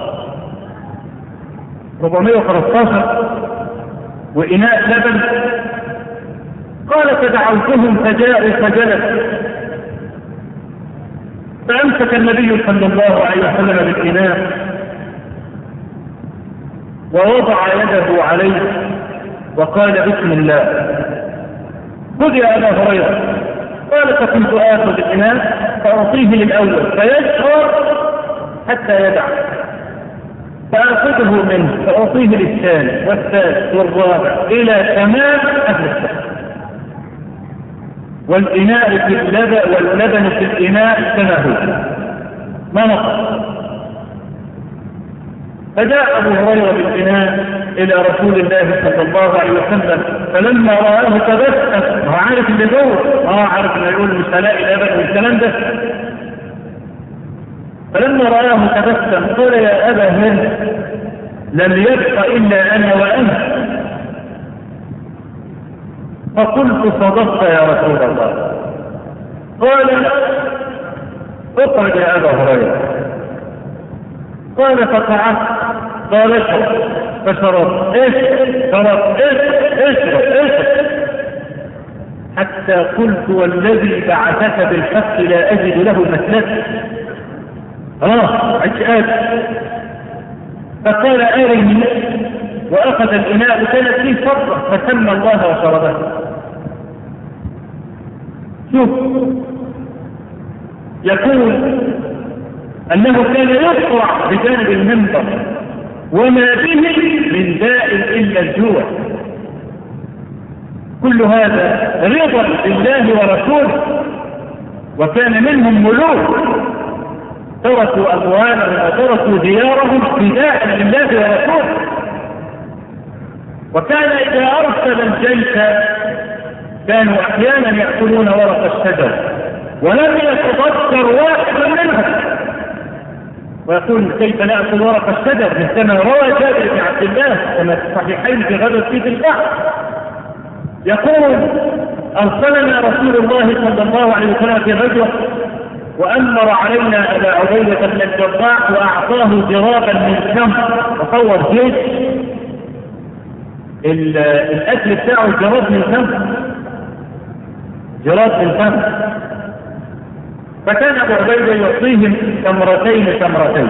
عشر وإناء لبن. قال: فدعوتهم فجاءوا فجلسوا فأمسك النبي صلى الله عليه وسلم بالإناء ووضع يده عليه وقال بسم الله. خذ يا أبا هريرة. قال فكنت آخذ الإناء فأعطيه للأول فيشعر حتى يدع، فأخذه منه فأعطيه للثاني والثالث والرابع إلى تمام أهل السنة. والإناء في اللبن واللبن في الإناء كما هو ما نقص. فجاء أبو هريرة بالإناء إلى رسول الله صلى الله عليه وسلم، فلما رآه تبسم. هو عارف اللي جوه، اه عارف انه يقول مش هلاقي لبن والكلام ده. فلما رآه تبسم قال يا أبا هند لم يبق إلا أنا وأنت. فقلت صدقت يا رسول الله. قال اقعد يا أبا هريرة. قال فقعدت. قال اشرب فشرب اشرب شرب اشرب اشرب حتى قلت والذي بعثك بالحق لا أجد له مثلك. اه عشقات. فقال أرني وأخذ الإناء وكانت فيه فضة فسمى الله وشربه. شوف يقول أنه كان يقرع بجانب المنبر وما به من داء إلا الجوع. كل هذا رضا بالله ورسوله. وكان منهم ملوك تركوا أموالهم وتركوا ديارهم فداء لله ورسوله. وكان إذا أرسل الجيش كانوا أحيانا يأكلون ورق الشجر ولم يتذكر واحد منهم ويقول كيف نأكل ورق الشجر مثلما روى جابر بن عبد الله كما في الصحيحين في غزوة في البحر. يقول أرسلنا رسول الله صلى الله عليه وسلم في غزوة وأمر علينا أبا عبيدة بن الجراح وأعطاه جرابا من تمر. تصور جيش الأكل بتاعه جراب من تمر، جراب من تمر. فكان أبو عبيدة يعطيهم تمرتين تمرتين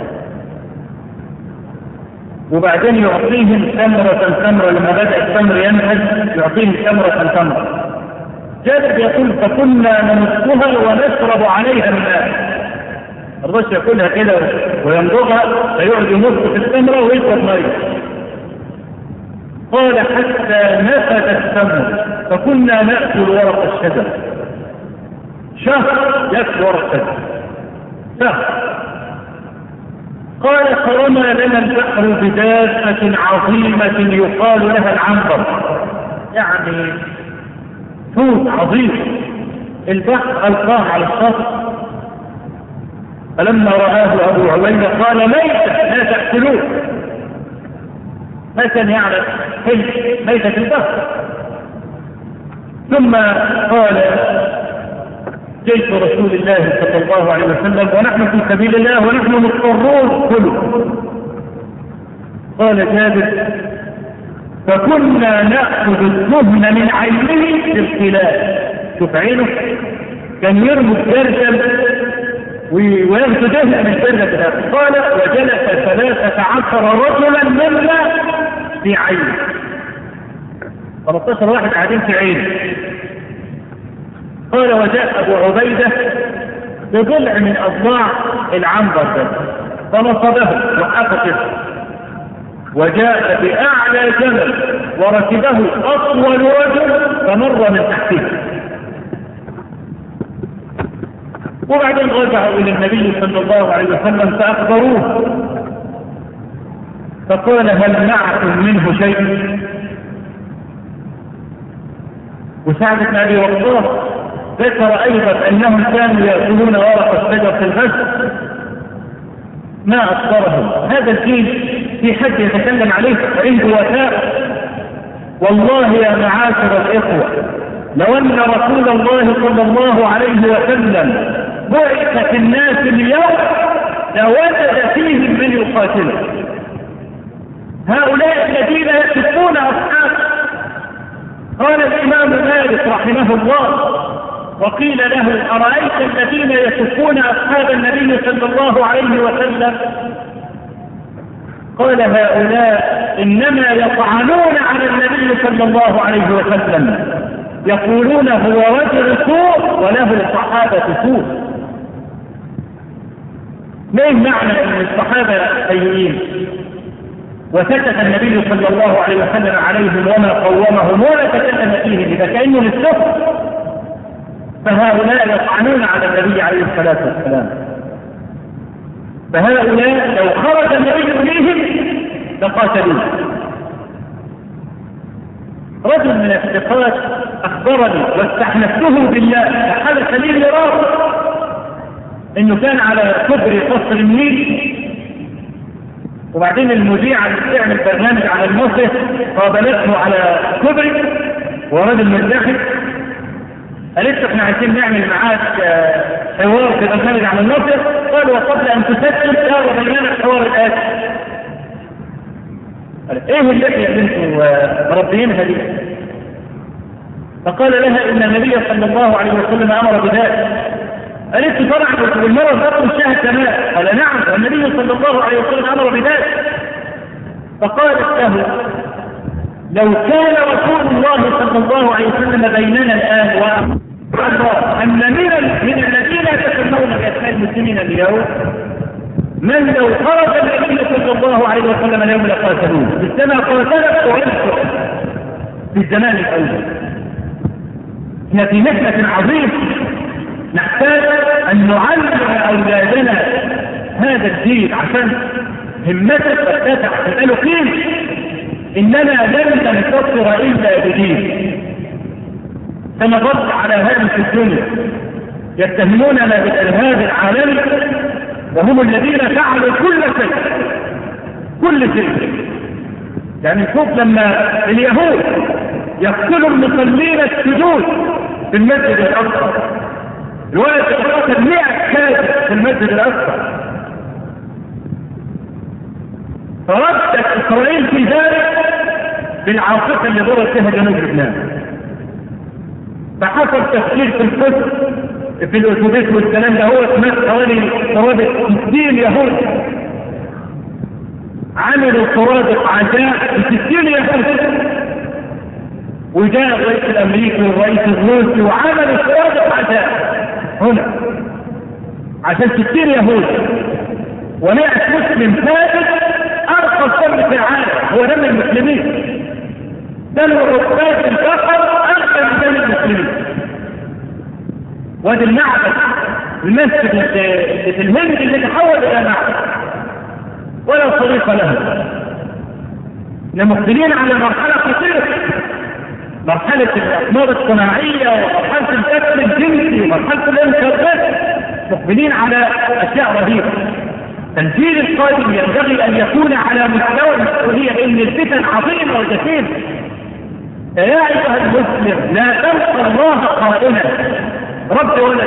وبعدين يعطيهم تمرة تمرة. لما بدأ التمر ينهج يعطيهم تمرة تمرة. جابر يقول فكنا نمسها ونشرب عليها الماء. الرش ياكلها كده ويمضغها فيقعد يمص في التمرة ويشرب مية. قال حتى نفد التمر فكنا نأكل ورق الشجر. شهر يأكل ورق الشجر شهر. قال فرمى لنا البحر بدابة عظيمة يقال لها العنبر، يعني حوت عظيم. البحر ألقاه على الشط. فلما رآه أبو عبيدة قال ميتة لا تأكلوه. ما كان يعرف ميتة البحر. ثم قال جيش رسول الله صلى الله عليه وسلم ونحن في سبيل الله ونحن مضطرون كله. قال جابر فكنا نأخذ الدهن من عينه في الخلاف. شوف عينه كان يرمي الجردل وياخذ دهن من الجردل. قال وجلس ثلاثة عشر رجلا منا في عينه. ثلاثة عشر واحد قاعدين في عينه. قال وجاء أبو عبيدة بضلع من أضلاع العنبر ده فنصبه وقفته وجاء بأعلى جبل وركبه أطول رجل فمر من تحته. وبعدين رجعوا إلى النبي صلى الله عليه وسلم فأخبروه فقال هل معكم منه شيء؟ وسعد بن أبي وقاص ذكر أيضا أنهم كانوا يأكلون ورق الشجر في الغزو. ما أكثرهم هذا الجيل في حد يتكلم عليه عنده وفاء. والله يا معاشر الإخوة لو أن رسول الله صلى الله عليه وسلم بعث في الناس اليوم لوجد فيهم من يقاتله. هؤلاء الذين يكفون أصحابه. قال الإمام مالك رحمه الله وقيل له أرأيت الذين يسبون أصحاب النبي صلى الله عليه وسلم؟ قال هؤلاء إنما يطعنون على النبي صلى الله عليه وسلم، يقولون هو رجل سوء وله صحابة سوء. ما معنى أن الصحابة سيئين وسكت النبي صلى الله عليه وسلم عليهم وما قومهم ولا تكلم فيهم؟ إذا كأنه للسخط. فهؤلاء يطعنون على النبي عليه الصلاة والسلام، فهؤلاء لو خرج النبي إليهم لقاتلوه. رجل من الثقات أخبرني واستحلفته بالله فحدث لي مرارا إنه كان على كبر قصر النيل، وبعدين المذيعة اللي بتعمل برنامج على المصرف قابلته على كبر ورجل مزدحم، قالت احنا عايزين نعمل معاك حوار في برنامج على المصرف. قال وقبل ان تسجل صار بيننا الحوار الاتي. ايه اللحيه اللي انتوا مربيينها دي؟ فقال لها ان النبي صلى الله عليه وسلم امر بذلك. قالت طبعا والمرة ذات الشاهد كمان. قال نعم والنبي صلى الله عليه وسلم امر بذلك. فقالت له لو كان رسول الله صلى الله عليه وسلم بيننا الان وأخبر ان من من الذين يتسمون باسماء المسلمين اليوم من لو خرج النبي صلى الله عليه وسلم اليوم لقاتلوه بالسماء قاتلت وعنده في الزمان الاول. احنا في محنة عظيمة نحتاج ان نعلم اولادنا هذا الدين عشان همتك ترتفع تبقى قيمة. اننا لن ننتصر الا بدين. سنظل على هذه الدنيا يتهموننا بالارهاب العالمي وهم الذين فعلوا كل شيء كل شيء. يعني نشوف لما اليهود يقتلوا المصلين السجود في المسجد الاقصى، الولد يتقاتل مئة كاذب في المسجد الاقصى، فردت اسرائيل في ذلك بالعاصفه اللي ضربت فيها جنوب لبنان. فحصل تفكير في القدس في الاتوبيس والكلام ده، هو اسمه حوالي سوابق ستين يهود عملوا سوابق عزاء ستين يهود، وجاء الرئيس الامريكي والرئيس الروسي وعملوا سوابق عزاء هنا عشان ستين يهود ومئة مسلم ثابت. ارقى دم في العالم هو دم المسلمين. دم الرقاص الفقر ارقى من دم المسلمين. وادي المعبد المسجد اللي في الهند اللي تحول الى معبد ولا طريق له. مقبلين على مرحله خطيره، مرحله الاقمار الصناعيه ومرحله القتل الجنسي ومرحله الانترنت. مقبلين على اشياء رهيبه. الجيل القادم ينبغي ان يكون على مستوى المسؤوليه لان الفتن عظيمه وجسيمه. يا ايها المسلم لا تنسى الله قائلا رب ولد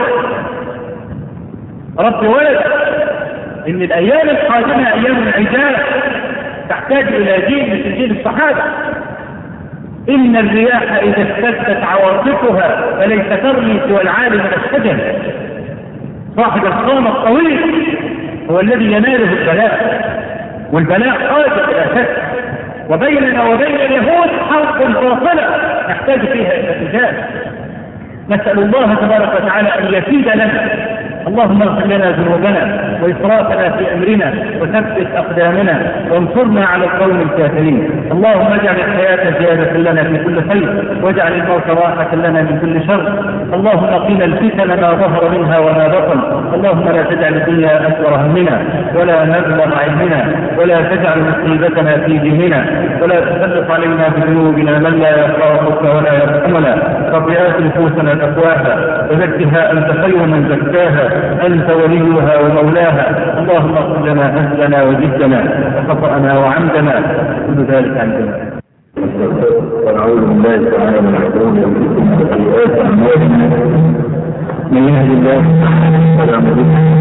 رب ولد. ان الايام القادمه ايام العجاب تحتاج الى جيل مثل جيل الصحابه. ان الرياح اذا اشتدت عواصفها فليس ترمي سوى العالم من الشجر. صاحب القامه الطويل هو الذي يناله البلاء، والبلاء قادر الى شك. وبيننا وبين اليهود حرب باطله نحتاج فيها الى الرجال. نسأل الله تبارك وتعالى أن يفيد لنا. اللهم اغفر لنا ذنوبنا وإسرافنا في أمرنا وثبت أقدامنا وانصرنا على القوم الكافرين. اللهم اجعل الحياة زيادة لنا في كل خير واجعل الموت راحة لنا من كل شر. اللهم قنا الفتن ما ظهر منها وما بطن. اللهم لا تجعل الدنيا أكبر همنا ولا مبلغ علمنا ولا تجعل مصيبتنا في ديننا ولا تسلط علينا بذنوبنا من لا يخافك ولا يرحمنا. رب آت نفوسنا تقواها وزكها أنت خير من زكاها أنت وليها ومولاها. اللهم اغفر لنا هزلنا وجدنا وخطأنا وعمدنا كل ذلك عندنا. ونعوذ بالله تعالى من شرور انفسنا وسيئات اعمالنا. من يهد الله فلا مضل له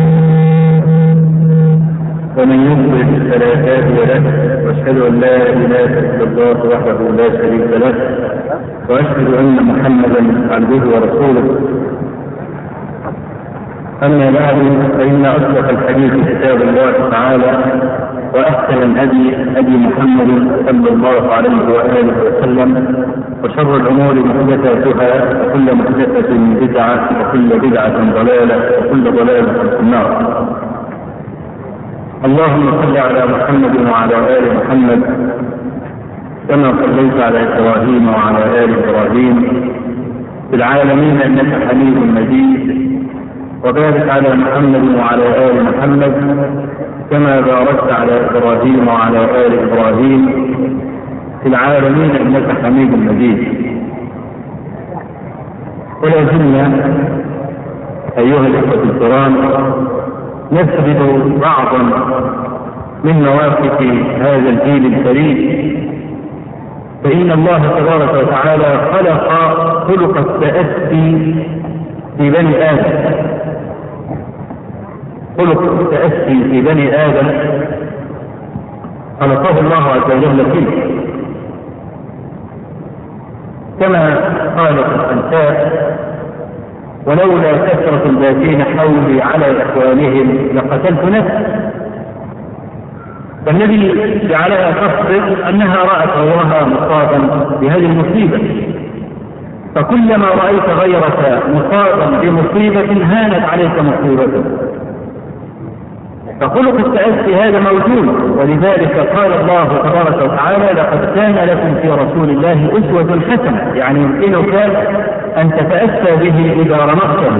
ومن يضلل فلا هادي له. واشهد ان لا اله الا الله وحده لا شريك له واشهد ان محمدا عبده ورسوله. أما بعد فإن أصدق الحديث كتاب الله تعالى وأحسن الهدي هدي محمد صلى الله عليه وآله وسلم وشر الأمور محدثاتها وكل محدثة بدعة وكل بدعة ضلالة وكل ضلالة في النار. اللهم صل على محمد وعلى آل محمد كما صليت على إبراهيم وعلى آل إبراهيم في العالمين إنك حميد مجيد، وبارك على محمد وعلى آل محمد كما باركت على إبراهيم وعلى آل إبراهيم في العالمين إنك حميد مجيد. ولا زلنا أيها الأخوة الكرام نسرد بعضا من مواقف هذا الجيل الكريم، فإن الله تبارك وتعالى خلق خلق التأسي في بني آدم، خلق التأسي في بني آدم خلقه الله عز وجل فيه، كما قال في الأنفال: ولولا كثرة الباكين حولي على إخوانهم لقتلت نفسي. فالذي جعلها تصبر أنها رأت غيرها مصابا بهذه المصيبة، فكلما رأيت غيرك مصابا بمصيبة هانت عليك مصيبته. فخلق التأسي هذا موجود، ولذلك قال الله تبارك وتعالى: لقد كان لكم في رسول الله أسوة حسنة، يعني يمكنك أن تتأسى به إذا رمقته.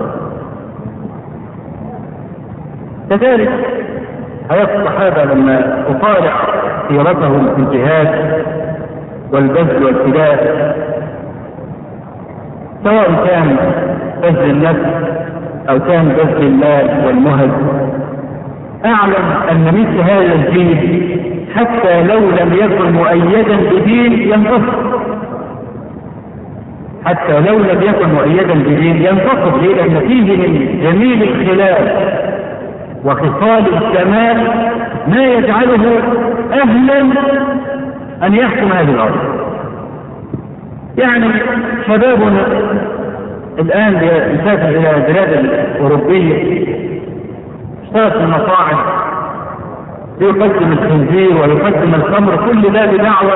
كذلك حياة الصحابة لما أطالع سيرتهم في الجهاد والبذل والفداء، سواء كان بذل النفس أو كان بذل المال والمهج، أعلم أن مثل هذا الجيل حتى لو لم يكن مؤيدا بدين ينتصر، حتى لو لم يكن مؤيدا بدين ينتصر، لأن فيه من جميل الخلاف وخصال الكمال ما يجعله أهلا أن يحكم هذه الأرض. يعني شبابنا الآن يسافر إلى البلاد الأوروبية، اشتغل في المطاعم، يقدم الخنزير ويقدم الخمر، كل ده بدعوة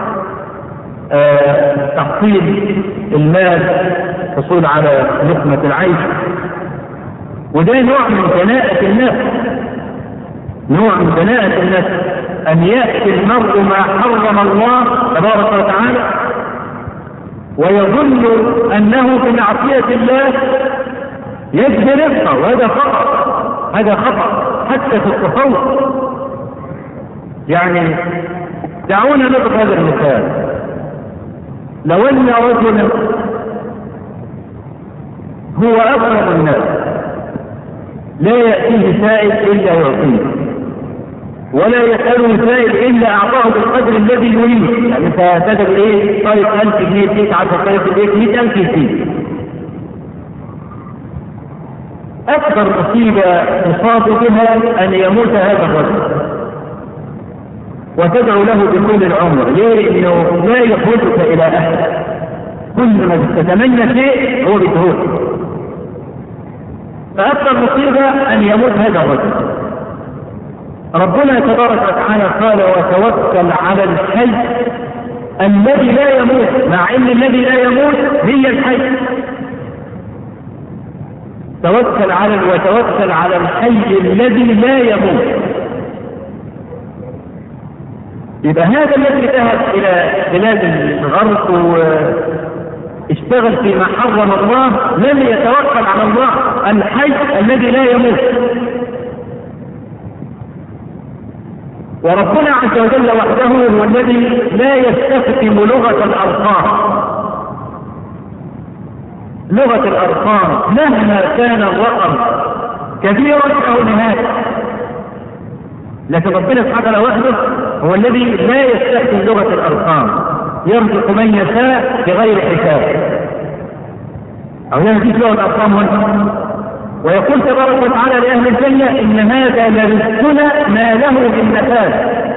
آه تحصيل المال، حصول على لقمة العيش. وده نوع من دناءة النفس، نوع من دناءة النفس أن يأتي المرء ما حرم الله تبارك وتعالى ويظن أنه بمعصية الله يجزي رزقه، وهذا خطأ، هذا خطأ حتى في التصور. يعني دعونا نضرب هذا المثال: لو أن رجلا هو أكرم الناس لا يأتيه سائل إلا يعطيه، ولا يسأله سائل إلا أعطاه بالقدر الذي يريد. يعني فتدب إيه؟ طيب ألف جنيه فيك، عشر طيب فيك، مئة ألف فيك. أكثر مصيبة تصاب بها أن يموت هذا الرجل وتدعو له بكل العمر. ليه؟ إنه لا يخرجك إلى أحد، كل ما تتمنى شيء هو بيدهوك. فأكثر مصيبة أن يموت هذا الرجل. ربنا تبارك وتعالى قال: وتوكل على الحي الذي لا يموت، مع ان الذي لا يموت هي الحي. توكل على وتوكل على الحي الذي لا يموت. يبقى هذا الذي ذهب الى بلاد الغرب واشتغل فيما حرم الله لم يتوكل على الله الحي الذي لا يموت. وربنا عز وجل وحده هو الذي لا يستخدم لغة الأرقام. لغة الأرقام مهما كان الرقم كبيرا أو نهاية، لكن ربنا سبحانه وحده هو الذي لا يستخدم لغة الأرقام، يرزق من يشاء بغير حساب. أو يهدي لغة الأرقام هنا. ويقول تبارك وتعالى لأهل الجنة: إن هذا لرزقنا ما له من نفاذ.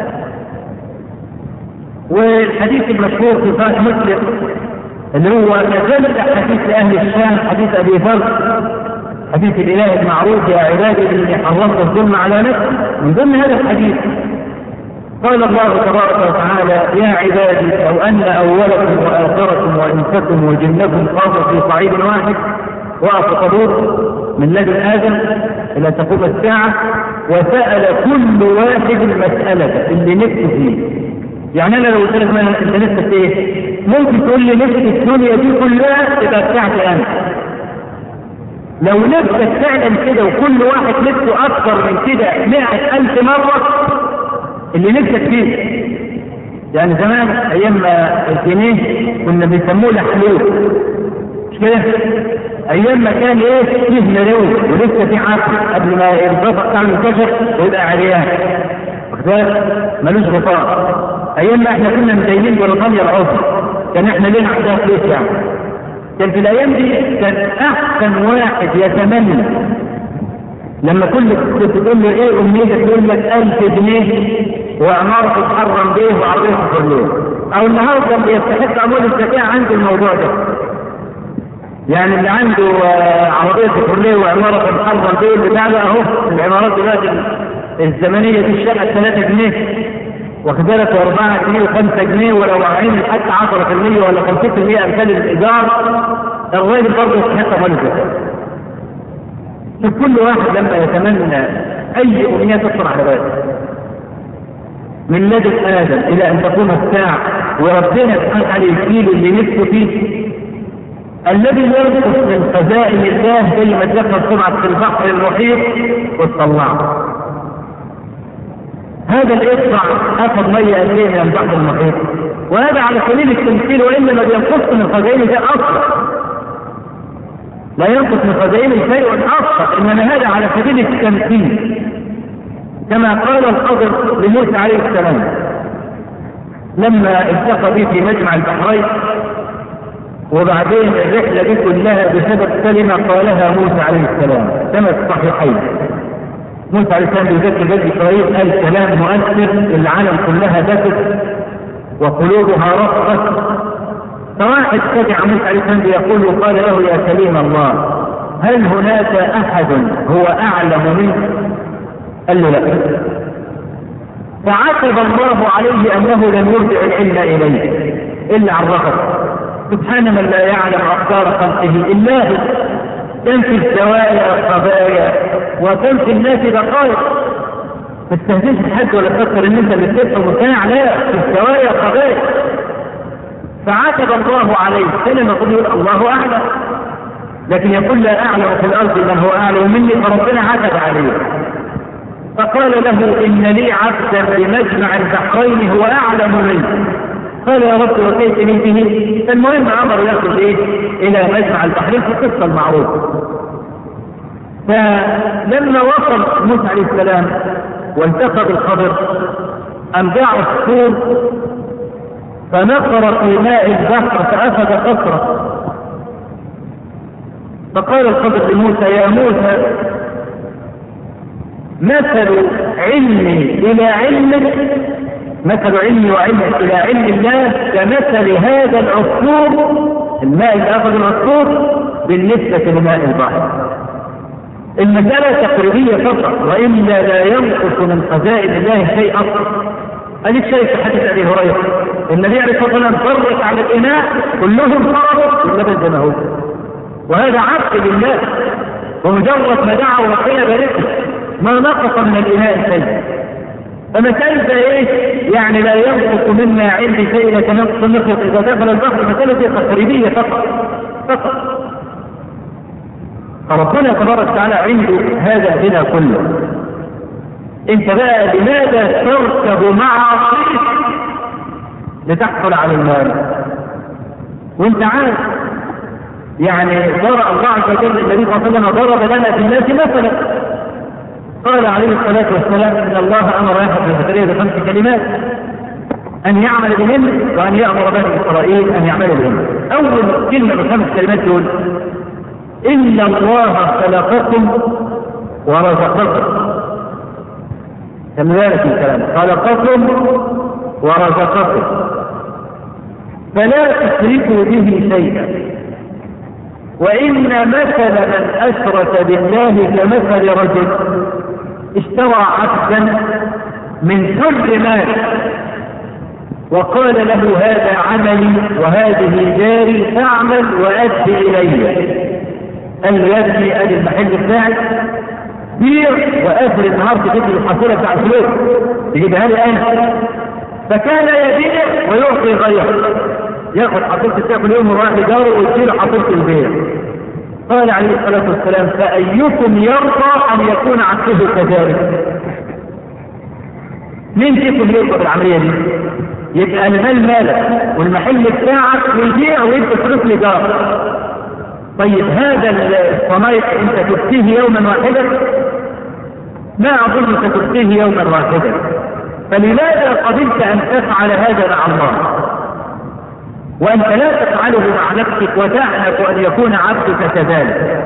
والحديث المشهور في صحيح مسلم اللي هو نزل حديث أهل الشام، حديث أبي ذر حديث الإله المعروف يا عبادي إني حرمت الظلم على نفسي. من ضمن هذا الحديث قال الله تبارك وتعالى يا عبادي لو أن أولكم وآخركم وإنسكم وجنكم قاموا في صعيد واحد وقفوا طابور من لدن آدم إلى تقوم الساعة وسأل كل واحد المسألة اللي نفسه فيه. يعني أنا لو قلت لك أنت نفسك إيه؟ ممكن تقول لي نفسك الدنيا دي كلها تبقى بتاعتي أنا. لو نفسك فعلا كده وكل واحد نفسه أكثر من كده مئة ألف مرة اللي نفسك فيه. يعني زمان أيام الجنيه كنا بيسموه لحلوب مش كده؟ أيام ما كان إيه فيه مليون ولسه فيه عقل قبل ما الغطاء بتاع المنتشر ويبقى عريان ملوش غطاء. أيام ما إحنا كنا مدينين بريطانيا العظمى كان إحنا لنا عندها فلوس. يعني كان في الأيام دي كان أحسن واحد يتمنى لما كل تقول له إيه أمنيتك تقول لك ألف جنيه وعمارة تتحرم بيه وعربية تخليه. أو النهارده اللي يستحق أموال الزكاة عنده الموضوع ده. يعني اللي عنده عربية تخليه وعمارة تتحرم بيه اللي بعد أهو العمارات دلوقتي الزمنية دي الشقة ثلاثة جنيه واخد بالك واربعة جنيه وخمسة جنيه ولو عين حتى عشرة في المية ولا خمسين في المية أمثال الإيجار الراجل برضه يستحق أموال الزكاة. فكل واحد لما يتمنى أي أمنية تخطر على باله من لدن آدم إلى أن تقوم الساعة وربنا سبحانه وتعالى يشيله اللي نفسه فيه. الذي ينقص من خزائن الله زي ما تذكر طبعا في البحر المحيط والطلاع. هذا الإصبع أخذ مية قد إيه من البحر المحيط وهذا على سبيل التمثيل وإلا ما بينقص من خزائن ده أصلا. لا ينقص من خزائن شيء أصلا إنما هذا على سبيل التمثيل كما قال الخضر لموسى عليه السلام لما التقى به في مجمع البحرين وبعدين الرحلة دي كلها بسبب كلمة قالها موسى عليه السلام كما في الصحيحين. موسى عليه السلام بيذكر بني إسرائيل قال كلام مؤثر العالم كلها بكت وقلوبها رقصت. فواحد تبع موسى عليه السلام بيقول وقال له يا كليم الله هل هناك أحد هو أعلم منك؟ قال له لا. فعاتب الله عليه أنه لم يرجع العلم إليه إلا عرفه. سبحان من لا يعلم أقدار خلقه إلا هو. كم في الزوايا خبايا وكم في الناس دقائق. ما تستهزئش الحج ولا تفكر ان انت اللي بتفهم وسامع. لا في الزوايا خبايا. فعاتب الله عليه كلمة يقول الله أعلم لكن يقول لا أعلم في الأرض من هو أعلم مني فربنا عاتب عليه. فقال له إن لي عبدا بمجمع البحرين هو أعلم مني. قال يا رب وكيفني به. فالمهم أمر يأخذ إيه إلى مجمع البحرين في القصة المعروفة. فلما وصل موسى عليه السلام والتقى بالخضر أنباع الصور فنقر في ماء البحر فأخذ قطرة. فقال الخضر لموسى يا موسى مثل علمي إلى علمك مثل علمي وعلمك إلى علم الله كمثل هذا العصفور الماء اللي أخذ العصفور بالنسبة لماء البحر. المسألة تقريبية فقط وإلا لا ينقص من خزائن الله شيء أصلا. أليك شيء في حديث أبي هريرة النبي عليه الصلاة والسلام فرق على الإناء كلهم فرقوا واللبن زي ما هو وهذا عبد لله ومجرد ما دعا وربنا باركه ما نقص من الإناء شيء. فمسألة إيه يعني لا ينقص منا عندي شيء لكن ينقص النقص إذا دخل البحر. مسألة تقريبية فقط فقط. فربنا تبارك وتعالى عنده هذا بنا كله. انت بقى لماذا تركب معاصيك لتحصل على المال وانت عارف يعني ضرب الله عز وجل النبي صلى الله عليه وسلم ضرب لنا في الناس مثلا قال عليه الصلاة والسلام ان الله امر يحفظ البشرية بخمس كلمات ان يعمل بهن وان يأمر بني اسرائيل ان يعملوا بهن. اول كلمة بخمس كلمات دول إن الله خلقكم ورزقكم. كم ذلك الكلام خلقكم ورزقكم فلا تشركوا به شيئا. وإن مثل من أشرك بالله كمثل رجل اشترى عبدا من كل مال وقال له هذا عملي وهذه جاري فاعمل وأدي إلي. قال له يا ابني أدي المحل بتاعي بيع وآخر النهار تجيب لي الحصيلة بتاع الفلوس تجيبها لي أنا. فكان يبيع ويعطي غيره، ياخذ حصيلة الساعة كل يوم وراح لجاره ويديله حصيلة البيع. قال عليه الصلاة والسلام فأيكم يرضى أن يكون عبده كذلك؟ مين فيكم يرضى بالعملية دي؟ يبقى المال مالك والمحل بتاعك ويبيع ويدي فلوس لجاره. طيب هذا الصنايع انت تبتيه يوما واحدا؟ ما اظن تبتيه يوما واحدا، فلماذا قبلت ان تفعل هذا مع الله وانت لا تفعله مع نفسك وتعنف ان يكون عبدك كذلك؟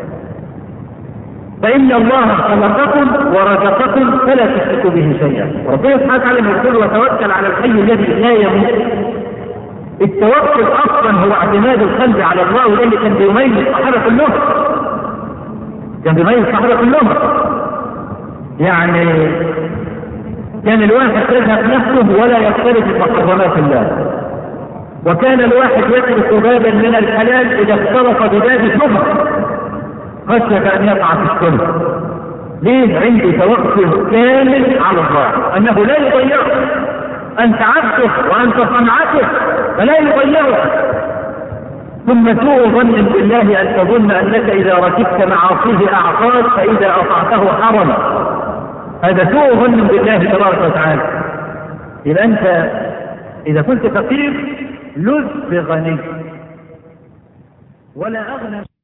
فان الله خلقكم ورزقكم فلا تشركوا به شيئا. ربنا سبحانه وتعالى يقول وتوكل على الحي الذي لا يموت. التوكل اصلا هو اعتماد القلب على الله، وده اللي كان بيميز الصحابه كلهم، كان بيميز الصحابه كلهم. يعني كان الواحد يذهب نفسه ولا يقترب بمحرمات الله، وكان الواحد يترك بابا من الحلال اذا اختلط بباب شبهه خشيه ان يقع في الشرك. ليه؟ عندي توكل كامل على الله انه لا يضيعه، انت عبده وانت صنعته فلا يضيعه. ثم سوء ظن بالله ان تظن انك اذا ركبت معاصيه اعطاك فاذا اطعته حرم. هذا سوء ظن بالله تبارك وتعالى. اذا انت اذا كنت فقير لذ بغني ولا اغنى